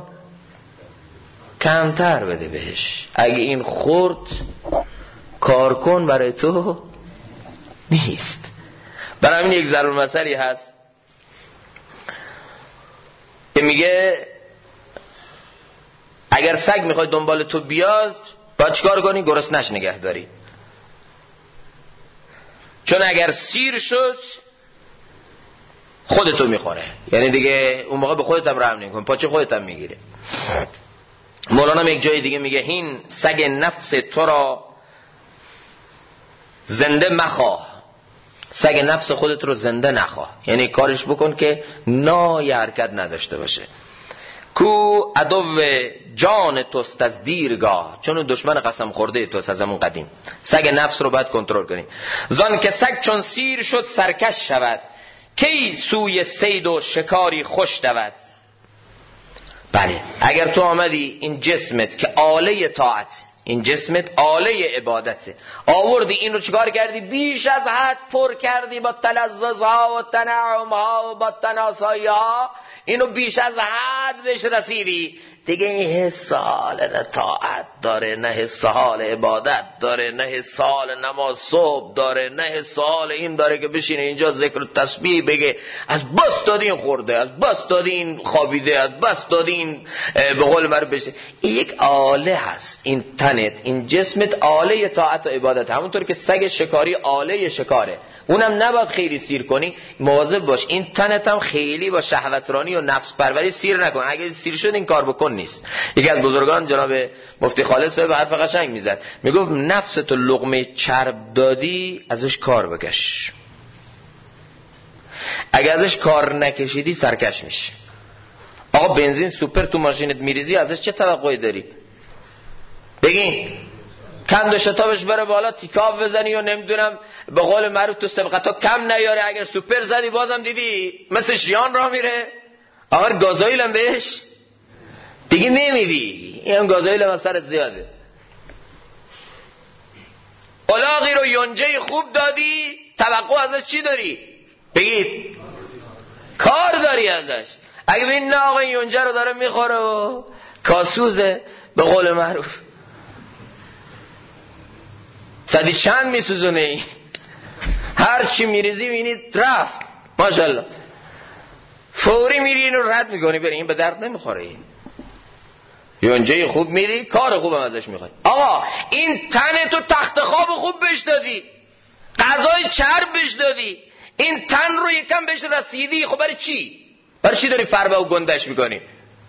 کمتر بده بهش. اگه این خورد کار کن برای تو نیست. برای همین یک ضرب المثلی هست که میگه اگر سگ میخوای دنبال تو بیاد باید چیکار کنی؟ گرسنش نگه داری. چون اگر سیر شد خودتو میخوره، یعنی دیگه اون موقع به خودت هم رحم نمی‌کنی، پاچه خودت هم میگیره. مولانا یک جای دیگه میگه هین سگ نفس تو را زنده مخواه. سگ نفس خودت رو زنده نخواه، یعنی کارش بکن که نای حرکت نداشته باشه. کو عدو جان توست از دیرگاه، چون اون دشمن قسم خورده توست از همون قدیم. سگ نفس رو باید کنترل کنی. زان که سگ چون سیر شد سرکش شود، کی سوی صید و شکاری خوش دود. بله اگر تو آمدی این جسمت که آله طاعت، این جسمت آله عبادته، آوردی این رو چیکار کردی؟ بیش از حد پر کردی با تلذذها و تنعمها و با تناسایی‌ها، اینو بیش از حد بهش رسیدی دیگه. این حس حال نه طاعت داره، نه حس حال عبادت داره، نه حس حال نماز صبح داره، نه حس حال این داره که بشینه اینجا ذکر و تسبیح بگه. از بس دادین خورده، از بس دادین خوابیده، از بس دادین به قول معروف بشه. این یک آله هست، این تنت، این جسمت آله طاعت و عبادت. همونطور که سگ شکاری آله شکاره، اونم نباید خیلی سیر کنی، مواظب باش این تنت هم خیلی با شهوترانی و نفس پروری سیر نکن. اگه سیر شد این کار بکن نیست. یکی از بزرگان جناب مفتی خالد صاحب حرف قشنگ میزد، میگفت نفست لقمه چرب دادی ازش کار بکش، اگه ازش کار نکشیدی سرکش میشه. آقا بنزین سوپر تو ماشینت میریزی، ازش چه توقعی داری؟ بگین کند و شتابش بره بالا، تیکاب بزنی و نمیدونم به قول معروف تو سبقتا کم نیاره. اگر سوپر زدی بازم دیدی مثل شیان راه میره. آخر گازوئیل هم بهش دیگه نمیدی، این هم گازوئیل هم سرت زیاده. الاغی رو یونجه خوب دادی، توقع ازش چی داری؟ بگید کار داری ازش. اگه ببین نه آقا یونجه رو داره میخوره و کاسوزه، به قول معروف صدی چند میسوزونه این، هر چی میریزی بینید رفت ماشاءالله، فوری میری اینو رد میکنی بری، این به درد نمیخوره. این یونجه خوب میری، کار خوب هم ازش میخوای. آقا این تن تو تخت خواب خوب بهش دادی، غذای چرب بهش دادی، این تن رو یکم بهش رسیدی، خب برای چی؟ برای چی داری فربه و گندش میکنی؟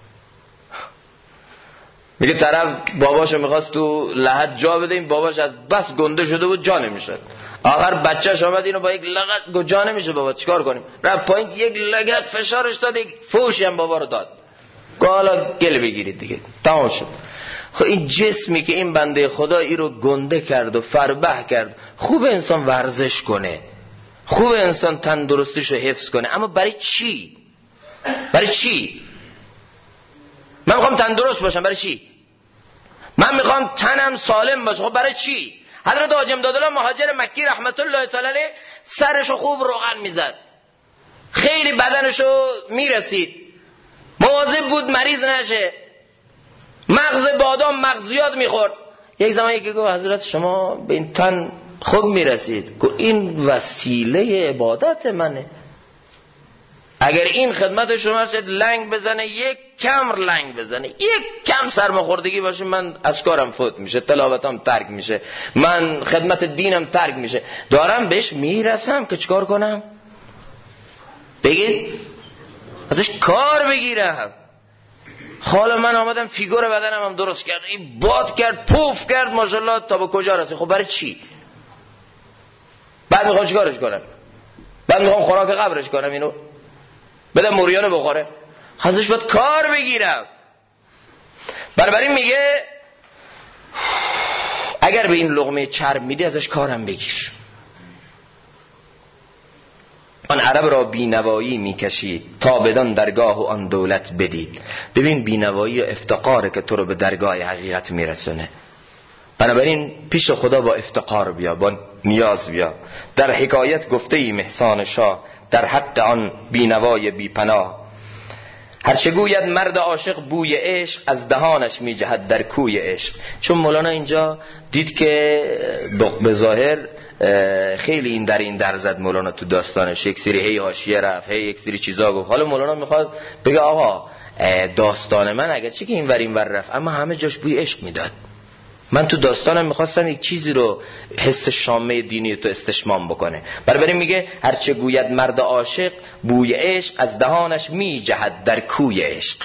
میگه طرف باباشو میخواست تو لحد جا بده، این باباش از بس گنده شده بود جا نمیشد، آخر بچهش آمد اینو با یک لغت جا نمیشه بابا چیکار کنیم، رفت پایین یک لگت فشارش داد، یک فوشی هم بابا رو داد، حالا گله بگیرید دیگه تمام شد. خب این جسمی که این بنده خدا ای رو گنده کرد و فربه کرد، خوب انسان ورزش کنه، خوب انسان تندرستیش رو حفظ کنه، اما برای چی؟ برای چی؟ من میخوام تندرست باشم، برای چی؟ من میخوام تنم سالم باشه، خب برای چی؟ حضرت حاجی امدادالله مهاجر مکی رحمت الله تعالی علیه سرشو خوب روغن میزد، خیلی بدنشو میرسید، مواظب بود مریض نشه، مغز بادام مغزیات میخورد. یک زمانی که گفت حضرت شما به این تن خوب میرسید، گفت این وسیله عبادت منه، اگر این خدمت شما شد لنگ بزنه، یک کم لنگ بزنه، یک کم سرماخوردگی باشه، من از کارم فوت میشه، تلاوتم ترک میشه، من خدمت دینم ترک میشه، دارم بهش میرسم که چیکار کنم؟ بگید ازش کار بگیرم. حالا من آمدم فیگور بدنم هم درست کرد، این باد کرد پوف کرد ماشاءالله تا به کجا رسید، خب برای چی؟ بعد میخوام چیکارش کنم؟ بعد میخوام خوراک قبرش کنم، اینو بدم موریانو بخوره؟ ازش باید کار بگیرم. بنابراین میگه اگر به این لقمه چرب میدی ازش کارم بگیر. آن عرب را بینوایی میکشید تا بدان درگاه و آن دولت بدید. ببین بینوایی و افتقاره که تو رو به درگاه حقیقت میرسونه. بنابراین پیش خدا با افتقار بیا، با نیاز بیا. در حکایت گفته ای محسان شاه در حق آن بینوای بی پناه، هرچه گوید مرد عاشق بوی عشق از دهانش می جهد در کوی عشق. چون مولانا اینجا دید که به ظاهر خیلی این در زد مولانا تو داستانش، یک سری هی حاشیه رفت، هی یک سری چیزا گفت. حالا مولانا میخواد بگه آقا داستان من اگرچه که این ور رفت اما همه جاش بوی عشق میداد. من تو داستانم میخواستم یک چیزی رو حس شامه دینی تو استشمام بکنه. برای میگه هرچه گوید مرد عاشق بوی عشق از دهانش می جهد در کوی عشق.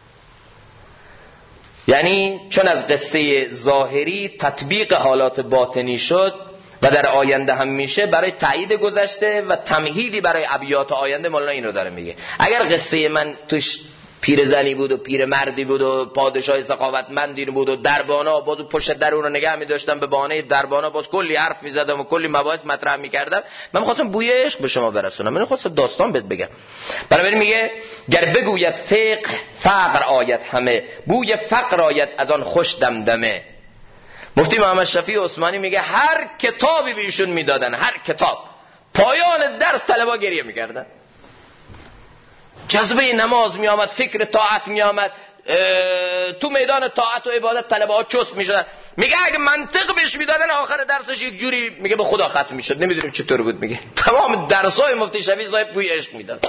یعنی چون از قصه ظاهری تطبیق حالات باطنی شد و در آینده هم میشه، برای تایید گذشته و تمهیدی برای ابیات آینده مولانا این رو داره میگه. اگر قصه من توش پیرزنی بود و پیرمردی بود و پادشاه سخاوتمندی بود و دربانا باز پشت در اون رو نگه می‌داشتم، به بهانه دربانا باز کلی حرف می‌زدم و کلی مباحث مطرح می‌کردم، من می‌خواستم بوی عشق به شما برسونم، من خواستم داستان بهت بگم. برای میگه گر بگوید فقر آید همه، بوی فقر آید از آن خوش دمدمه. مفتی محمد شفیع عثمانی میگه هر کتابی به ایشون میدادن، هر کتاب، پایان درس طلبا گریه می‌کردن. جذبه نماز می آمد، فکر طاعت می آمد، تو میدان طاعت و عبادت طلبه ها چست می شدن. میگه اگه منطق بهش میدادن آخر درسش یک جوری میگه به خدا ختم می شد، نمیدونیم چطور بود. میگه تمام درسای مفتی شفیع صاحب بوی عشق میداد.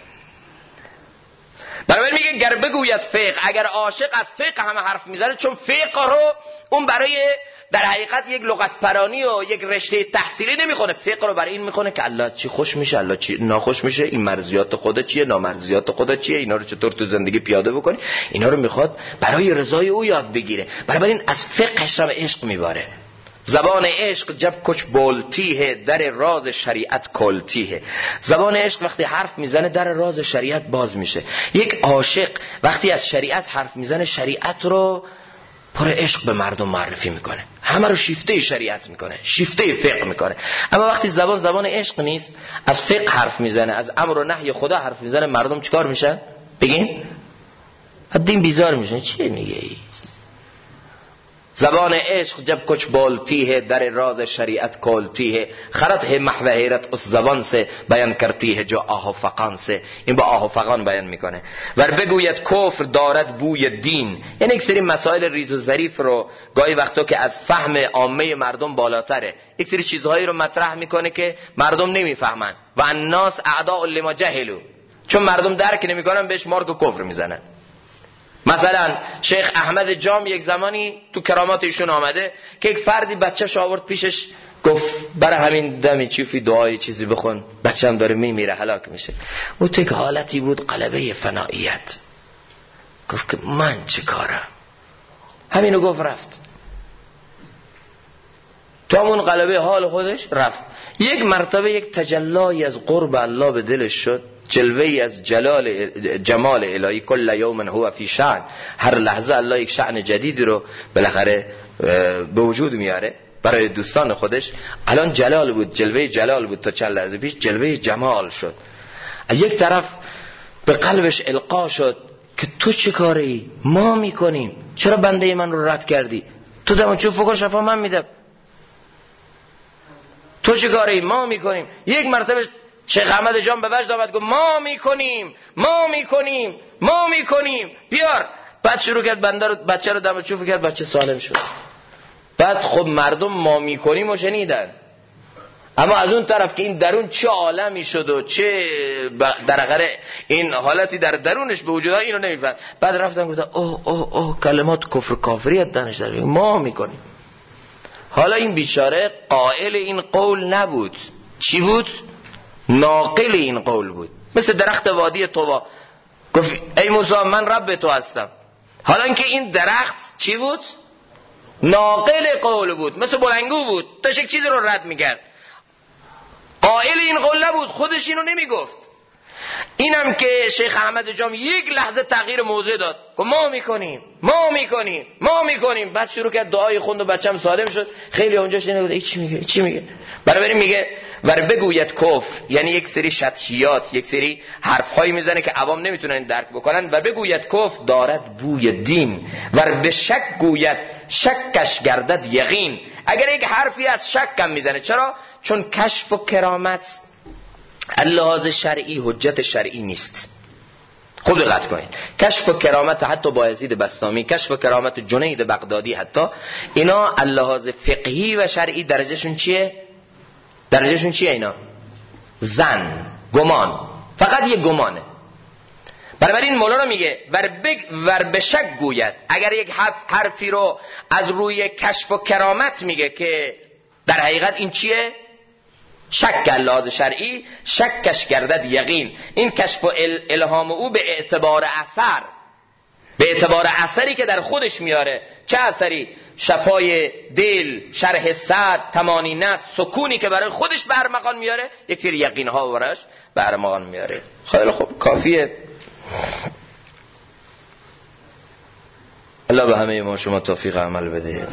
برای میگه گر بگوید فقه، اگر عاشق از فقه همه حرف میزنه، چون فقه رو اون برای در حقیقت یک لغت پرانی و یک رشته تحصیلی نمیخونه، فقه رو برای این میخونه که الله چی خوش میشه، الله چی ناخوش میشه، این مرضیات خدا چیه، نامرضیات خدا چیه، اینا رو چطور تو زندگی پیاده بکنی. اینا رو میخواد برای رضای او یاد بگیره. برای این از فقهش رو عشق میباره. زبان عشق جب کچ بولتی ہے در راز شریعت کلتی ہے. زبان عشق وقتی حرف میزنه در راز شریعت باز میشه. یک عاشق وقتی از شریعت حرف میزنه شریعت رو پر عشق به مردم معرفی میکنه، همه رو شیفته شریعت میکنه، شیفته فقه میکنه. اما وقتی زبان عشق نیست، از فقه حرف میزنه، از امر و نهی خدا حرف میزنه، مردم چیکار میشن؟ بگین دین بیزار میشن. چیه میگه ای؟ زبان عشق جب کچھ بولتی ہے در راز شریعت کھولتی ہے خرد ہے محو حیرت اس زبان سے بیان کرتی ہے جو آه و فغان سے. این با آه و فغان بیان میکنه. ور بگوید کفر دارد بوی دین، یعنی یک سری مسائل ریز و ظریف رو گاهی وقتا که از فهم عامه مردم بالاتره، یک سری چیزهایی رو مطرح میکنه که مردم نمیفهمن. و الناس اعداء لما جهلوا، چون مردم درک نمیکنن بهش مارک کفر میزنن. مثلا شیخ احمد جام یک زمانی تو کرامات ایشون آمده که یک فردی بچه‌ش آورد پیشش، گفت برای همین دمی چیفی دعای چیزی بخون، بچه‌م داره میمیره هلاک میشه. او تو یک حالتی بود قلبه فنائیت، گفت که من چه کارم، همینو گفت رفت تو همون قلبه حال خودش رفت. یک مرتبه یک تجلی از قرب الله به دلش شد، جلوه‌ای از جمال الهی. کل یوم هو فی شأن، هر لحظه الله یک شأن جدیدی رو بالاخره به وجود میاره برای دوستان خودش. الان جلال بود، جلوه جلال بود، تا چند لحظه پیش جلوه جمال شد. از یک طرف به قلبش القا شد که تو چه کاری؟ ما میکنیم، چرا بنده من رو رد کردی؟ تو دم چوب فوق شفا من میدم، تو چه کاری؟ ما میکنیم. یک مرتبه شیخ احمد جان به وجد آمد، گفت ما میکنیم ما میکنیم ما میکنیم، بیار. بعد شروع کرد بچه رو دم چوب کرد، بچه سالم شد. بعد خب مردم ما میکنیم و شنیدن، اما از اون طرف که این درون چه عالمی شد و چه در آخر این حالتی در درونش به وجود اینو نمیفهم. بعد رفتن گفتن اوه کلمات کفر کافریت دانش در ما میکنیم. حالا این بیچاره قائل این قول نبود، چی بود؟ ناقل این قول بود. مثل درخت وادی طوا، گفت ای موسی من رب تو هستم. حالا اینکه این درخت چی بود؟ ناقل قول بود، مثل بلنگو بود، داشت یک چیز رو رد میکرد. قائل این قول نبود، خودش اینو نمیگفت. اینم که شیخ احمد جام یک لحظه تغییر موضع داد، گفت ما میکنیم ما میکنیم ما میکنیم. بعد شروع کرد دعای خوند و بچه‌م سالم شد. خیلی اونجا شنیدن ای چی میگه برای میگه ور بگوید کفر، یعنی یک سری شطحیات، یک سری حرفهایی میزنه که عوام نمیتونن درک بکنن. ور بگوید کفر دارد بوی دین، ور به شک گوید شکش گردد یقین. اگر یک حرفی از شک کم میزنه، چرا؟ چون کشف و کرامت لحاظ شرعی حجت شرعی نیست. خوب دقت کنید، کشف و کرامت حتی بایزید بسطامی، کشف و کرامت جنید بغدادی، حتی اینا لحاظ فقهی و شرعی درجهشون چیه؟ اینا زن، گمان، فقط یه گمانه. بنابراین مولانا میگه ور به شک گوید، اگر یک حرفی رو از روی کشف و کرامت میگه که در حقیقت این چیه؟ شک لحاظ شرعی، شکش گردد یقین. این کشف و الهام او به اعتبار اثر، به اعتبار اثری که در خودش میاره. چه اثری؟ شفای دل، شرح صدر، طمانینت، سکونی که برای خودش به ارمغان میاره، یک سری یقین ها براش به ارمغان میاره. خیلی خوب، کافیه. الله به همه ما شما توفیق عمل بده.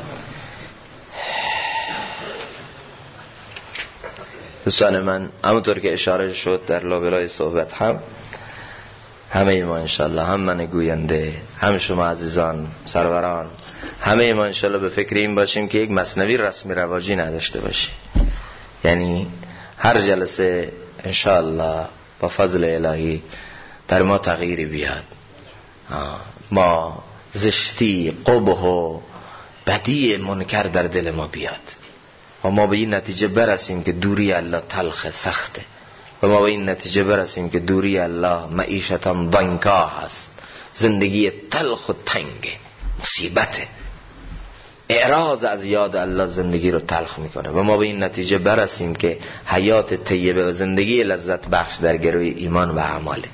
دوستان من، همونطور که اشاره شد در لابلای صحبت، همه ما انشالله، هم من گوینده، هم شما عزیزان سروران، همه ما انشالله به فکر این باشیم که یک مثنوی رسمی رواجی نداشته باشیم. یعنی هر جلسه انشالله با فضل الهی در ما تغییری بیاد، ما زشتی، قبح و بدی منکر در دل ما بیاد و ما به این نتیجه برسیم که دوری الله تلخ سخته و ما به این نتیجه برسیم که دوری الله معیشتا ضنکا هست، زندگی تلخ و تنگ، مصیبته. اعراض از یاد الله زندگی رو تلخ میکنه و ما به این نتیجه برسیم که حیات طیبه و زندگی لذت بخش در گروی ایمان و اعماله.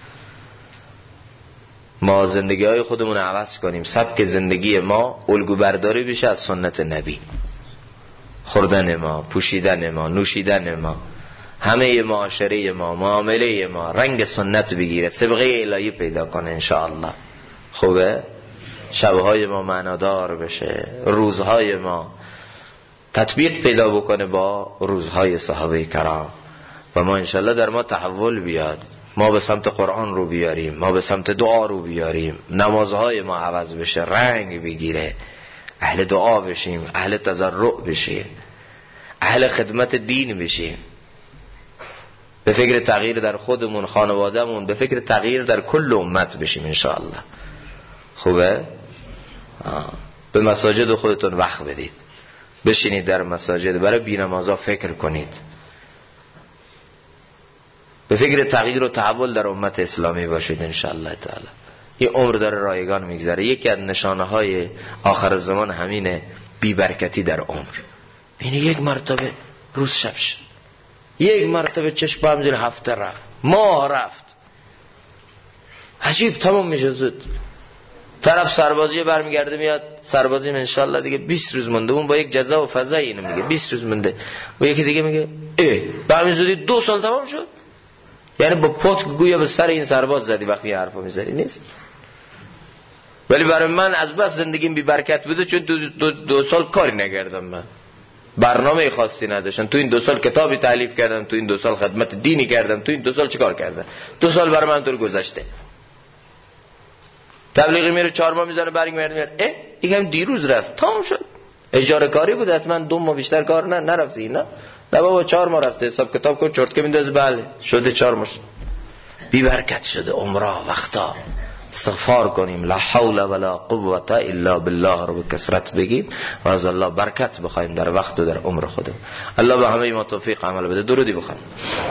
ما زندگی های خودمون رو عوض کنیم، سبک زندگی ما الگو برداری بشه از سنت نبی. خوردن ما، پوشیدن ما، نوشیدن ما، همه معاشره ما، معامله ما رنگ سنت بگیره، سابقه الهی پیدا کنه انشاءالله. خوبه؟ شبهای ما معنادار بشه، روزهای ما تطبیق پیدا بکنه با روزهای صحابه کرام و ما انشاءالله در ما تحول بیاد. ما به سمت قرآن رو بیاریم، ما به سمت دعا رو بیاریم، نمازهای ما عوض بشه، رنگ بگیره، اهل دعا بشیم، اهل تضرع بشیم، اهل خدمت دین بشیم، به فکر تغییر در خودمون، خانوادهمون، به فکر تغییر در کل امت بشیم انشاءالله. خوبه؟ به مساجد خودتون وقت بدید، بشینید در مساجد، برای بی‌نمازا فکر کنید، به فکر تغییر و تحول در امت اسلامی باشید انشاءالله تعالی. یه عمر داره رایگان میگذره. یکی از نشانه های آخر زمان همینه، بی‌برکتی در عمر. اینه یک مرتبه روز شب شد، یک مرتبه چشم هم زیر هفته رفت، ماه رفت، عجیب تمام میشه زود. طرف سربازی برمیگرده میاد سربازی انشالله دیگه 20 روز مونده، اون با یک جزا و فضا اینو میگه 20 روز مونده، و یکی دیگه میگه به همین زودی 2 سال تمام شد. یعنی با پتک گویا به سر این سرباز زدی وقتی حرفو میزدی. نیست. ولی برای من از بس زندگیم بی برکت بوده، چون 2 سال کاری نکردم، من برنامه خاصی نداشتم. تو این 2 سال کتابی تالیف کردم، تو این 2 سال خدمت دینی کردم، تو این 2 سال چیکار کردم؟ 2 سال برای من طور گذشته. تبلیغی میره 4 ماه میزنه برمیگرده دیگه هم دیروز رفت، تمام شد. اجاره کاری بود، حتما 2 ماه بیشتر کار نرفتی. نه بابا 4 ماه رفته، حساب کتاب کن چرت که میندازه، بله شده 4 ماه. بی برکت شده عمرها، وقتا. استغفار کنیم، لا حول ولا قوة الا بالله رو به کثرت بگیم و از الله برکت بخوایم در وقت و در عمر خودمون. الله به همه ما توفیق عمل بده. درودی بخوایم.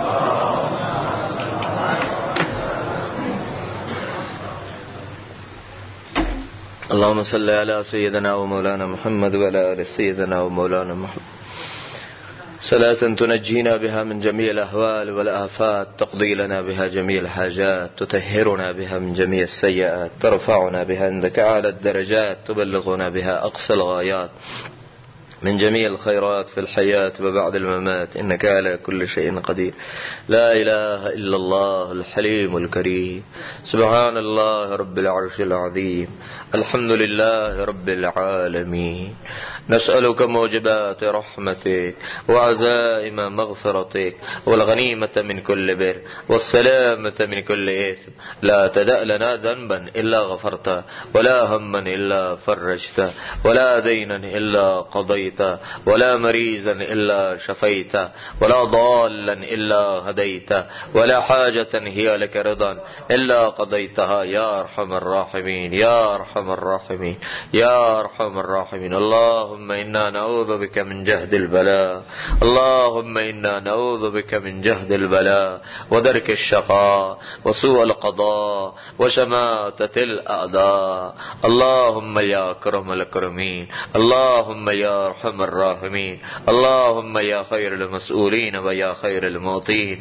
اللهم صل على سيدنا ومولانا محمد وعلى آل سيدنا ومولانا محمد صلاة تنجينا بها من جميع الأهوال والآفات، تقضي لنا بها جميع الحاجات، تطهرنا بها من جميع السيئات، ترفعنا بها عندك أعلى الدرجات، تبلغنا بها أقصى الغايات من جميع الخيرات في الحياة وبعد الممات، إنك على كل شيء قدير. لا إله إلا الله الحليم الكريم، سبحان الله رب العرش العظيم، الحمد لله رب العالمين. نسألك موجبات رحمتك وعزائم مغفرتك والغنيمة من كل بر والسلامة من كل إثم. لا تدع لنا ذنبا إلا غفرته، ولا هما إلا فرجته، ولا دينا إلا قضيته، ولا مريضا إلا شفيته، ولا ضالا إلا هديته، ولا حاجة هي لك رضا إلا قضيتها يا أرحم الراحمين، يا أرحم الراحمين، يا أرحم الراحمين. اللهم إنا نعوذ بك من جهد البلاء، اللهم إنا نعوذ بك من جهد البلاء ودرك الشقاء وسوء القضاء وشماتة الأعداء. اللهم يا أكرم الأكرمين، اللهم يا أرحم الراحمين، اللهم يا خير المسؤولين ويا خير المعطين.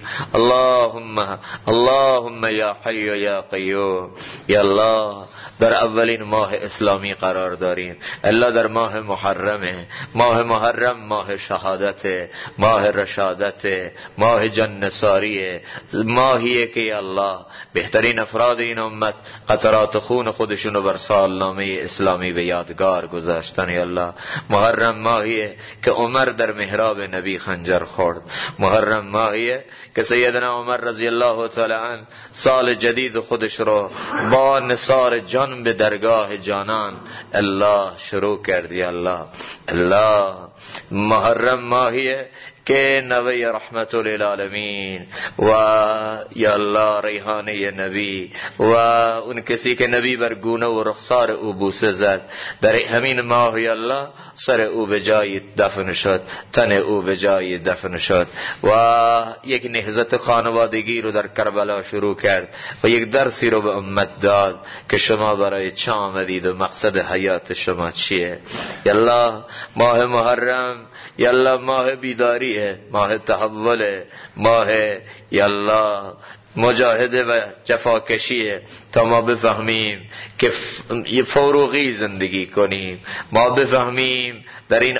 اللهم يا حي يا قيوم. يا الله در اولین ماه اسلامی قرار داریم. الله در ماه محرمه. ماه محرم ماه شهادت، ماه رشادت، ماه جنساریه، ماهیه که الله بهترین افراد این امت قطرات خون خودشونو بر سالنامه اسلامی به یادگار گذاشتن. یا الله محرم ماهیه که عمر در محراب نبی خنجر خورد. محرم ماهیه که سیدنا عمر رضی الله تعالی عنه سال جدید خودش رو با نثار جان به درگاه جانان الله شروع کردی. الله محرم ماهیه که نبی رحمت للعالمین و یا الله ریحانه نبی و اون کسی که نبی بر گونه و رخسار او بوسه زد، در همین ماه یا الله سر او به جای دفن شد، تن او به جای دفن شد و یک نهضت خانوادگی رو در کربلا شروع کرد و یک درسی رو به امت داد که شما برای چه آمدید و مقصد حیات شما چیه. یا الله ماه محرم یا الله ماه بیداریه، ماه تحوله، ماه یا الله مجاهده و جفاکشیه. تا ما بفهمیم که یه فروغی زندگی کنیم، ما بفهمیم در این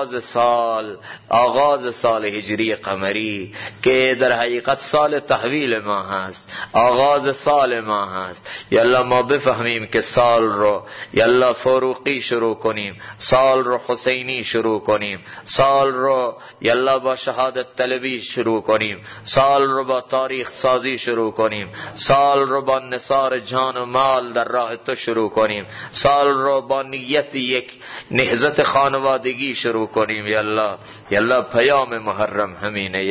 آغاز سال هجری قمری که در حقیقت سال تحویل ما هست، آغاز سال ما هست. یالله ما بفهمیم که سال رو یالله فروغی شروع کنیم، سال رو حسینی شروع کنیم، سال رو یالله با شهادت طلبی شروع کنیم، سال رو با تاریخ سازی شروع کنیم، سال رو با نثار جان و مال در راه تو شروع کنیم، سال رو با نیت یک نهضت خانوادگی شروع کنیم. یالله پیام محرم همینه.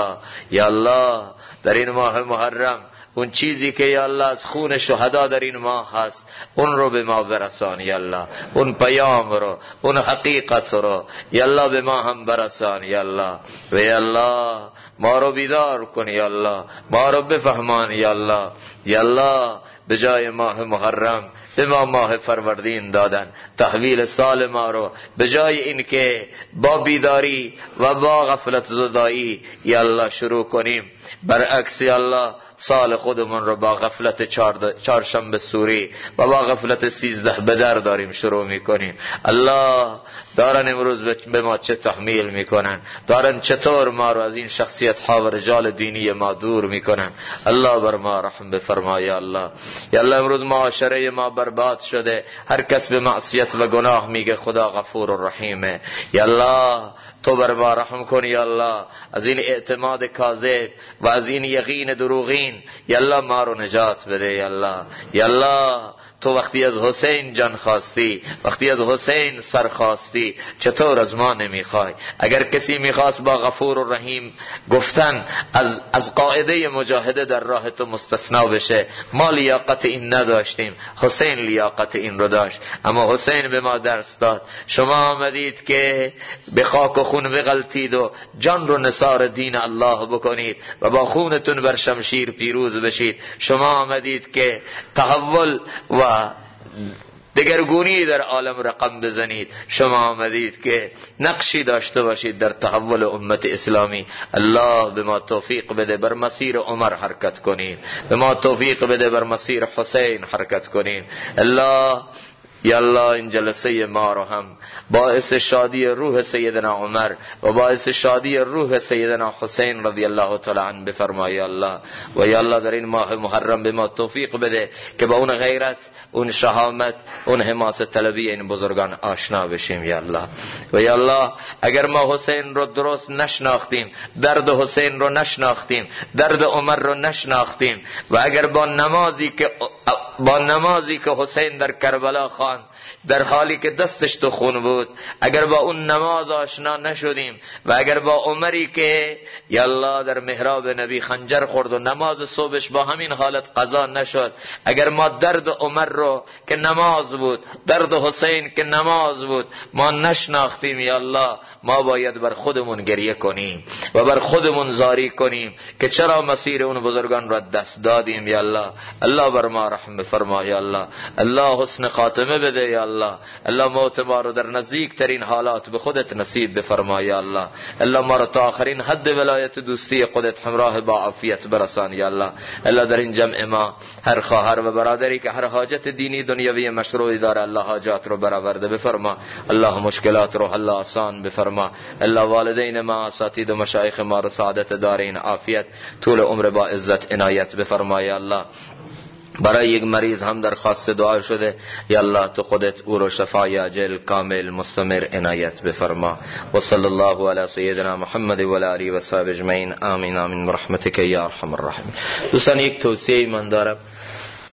یالله در این ماه محرم اون چیزی که یالله از خون شهدا در این ماه هست اون رو به ما برسان. یالله اون پیام رو، اون حقیقت رو یالله به ما هم برسان. یالله و یالله ما رو بیدار کن. یالله ما رو بفهمان. یالله به جای ماه محرم به ما ماه فروردین دادن، تحویل سال ما رو به جای این که با بیداری و با غفلت زدایی یالله شروع کنیم، برعکس یالله سال خودمون رو با غفلت چهارشنبه سوری و با غفلت 13 بدر داریم شروع میکنیم. الله دارن امروز به ما چه تحمیل میکنن، دارن چطور ما رو از این شخصیت ها و رجال دینی ما دور میکنن. الله بر ما رحم بفرما. یا الله امروز معاشره ما برباد شده، هر کس به معصیت و گناه میگه خدا غفور و رحیمه. یا الله تو بر ما رحم کن. یا الله از این اعتماد کاذب و از این یقین دروغین یا الله ما رو نجات بده. یا الله تو وقتی از حسین جان خواستی، وقتی از حسین سر خواستی، چطور از ما نمیخوای؟ اگر کسی میخواست با غفور و رحیم گفتن از قاعده مجاهده در راه تو مستثنا بشه، ما لیاقت این نداشتیم، حسین لیاقت این رو داشت. اما حسین به ما درس داد. شما آمدید که به خاک و خون بغلتید و جان رو نثار دین الله بکنید و با خونتون بر شمشیر پیروز بشید. شما آمدید که تحول و دگرگونی در عالم رقم بزنید. شما آمدید که نقشی داشته باشید در تحول امت اسلامی. الله به ما توفیق بده بر مسیر عمر حرکت کنیم، به ما توفیق بده بر مسیر حسین حرکت کنیم. الله یا الله این جلسه ما رو هم باعث شادی روح سیدنا عمر و باعث شادی روح سیدنا حسین رضی الله تعالی عنه بفرما. یا الله و یا الله در این ماه محرم به ما توفیق بده که با اون غیرت، اون شهامت، اون حماست طلبی این بزرگان آشنا بشیم. یا الله و یا الله اگر ما حسین رو درست نشناختیم، درد حسین رو نشناختیم، درد عمر رو نشناختیم و اگر با نمازی که حسین در کربلا خواند در حالی که دستش تو خون بود، اگر با اون نماز آشنا نشدیم و اگر با عمری که یا الله در محراب نبی خنجر خورد و نماز صبحش با همین حالت قضا نشد، اگر ما درد عمر رو که نماز بود، درد حسین که نماز بود ما نشناختیم، یا الله ما باید بر خودمون گریه کنیم و بر خودمون زاری کنیم که چرا مسیر اون بزرگان را دست دادیم. یا الله الله بر ما رحم فرما. یا الله الله حسن خاتمه بده. یا الله موت ما رو در نزدیک ترین حالات به خودت نصیب بفرما. یا الله ما رو تا آخرین حد ولایت دوستی خودت همراه با عافیت برسان. یا الله در این جمع ما هر خواهر و برادری که هر حاجت دینی دنیوی مشروعی داره الله حاجات رو برآورده بفرما. الله مشکلات رو حل آسان بفرما. الله والدین ما، اساتید و مشایخ ما رو سعادت دارین، عافیت، طول عمر با عزت عنایت بفرما. یا الله برای یک مریض هم درخواست دعا شده، یا الله تو خودت او رو شفای عاجل کامل مستمر عنایت بفرما. و صلی الله علی سیدنا محمد و علی آله و صحبه اجمعین. آمین آمین برحمتک یا ارحم الراحمین. دوستان یک توصیه من دارم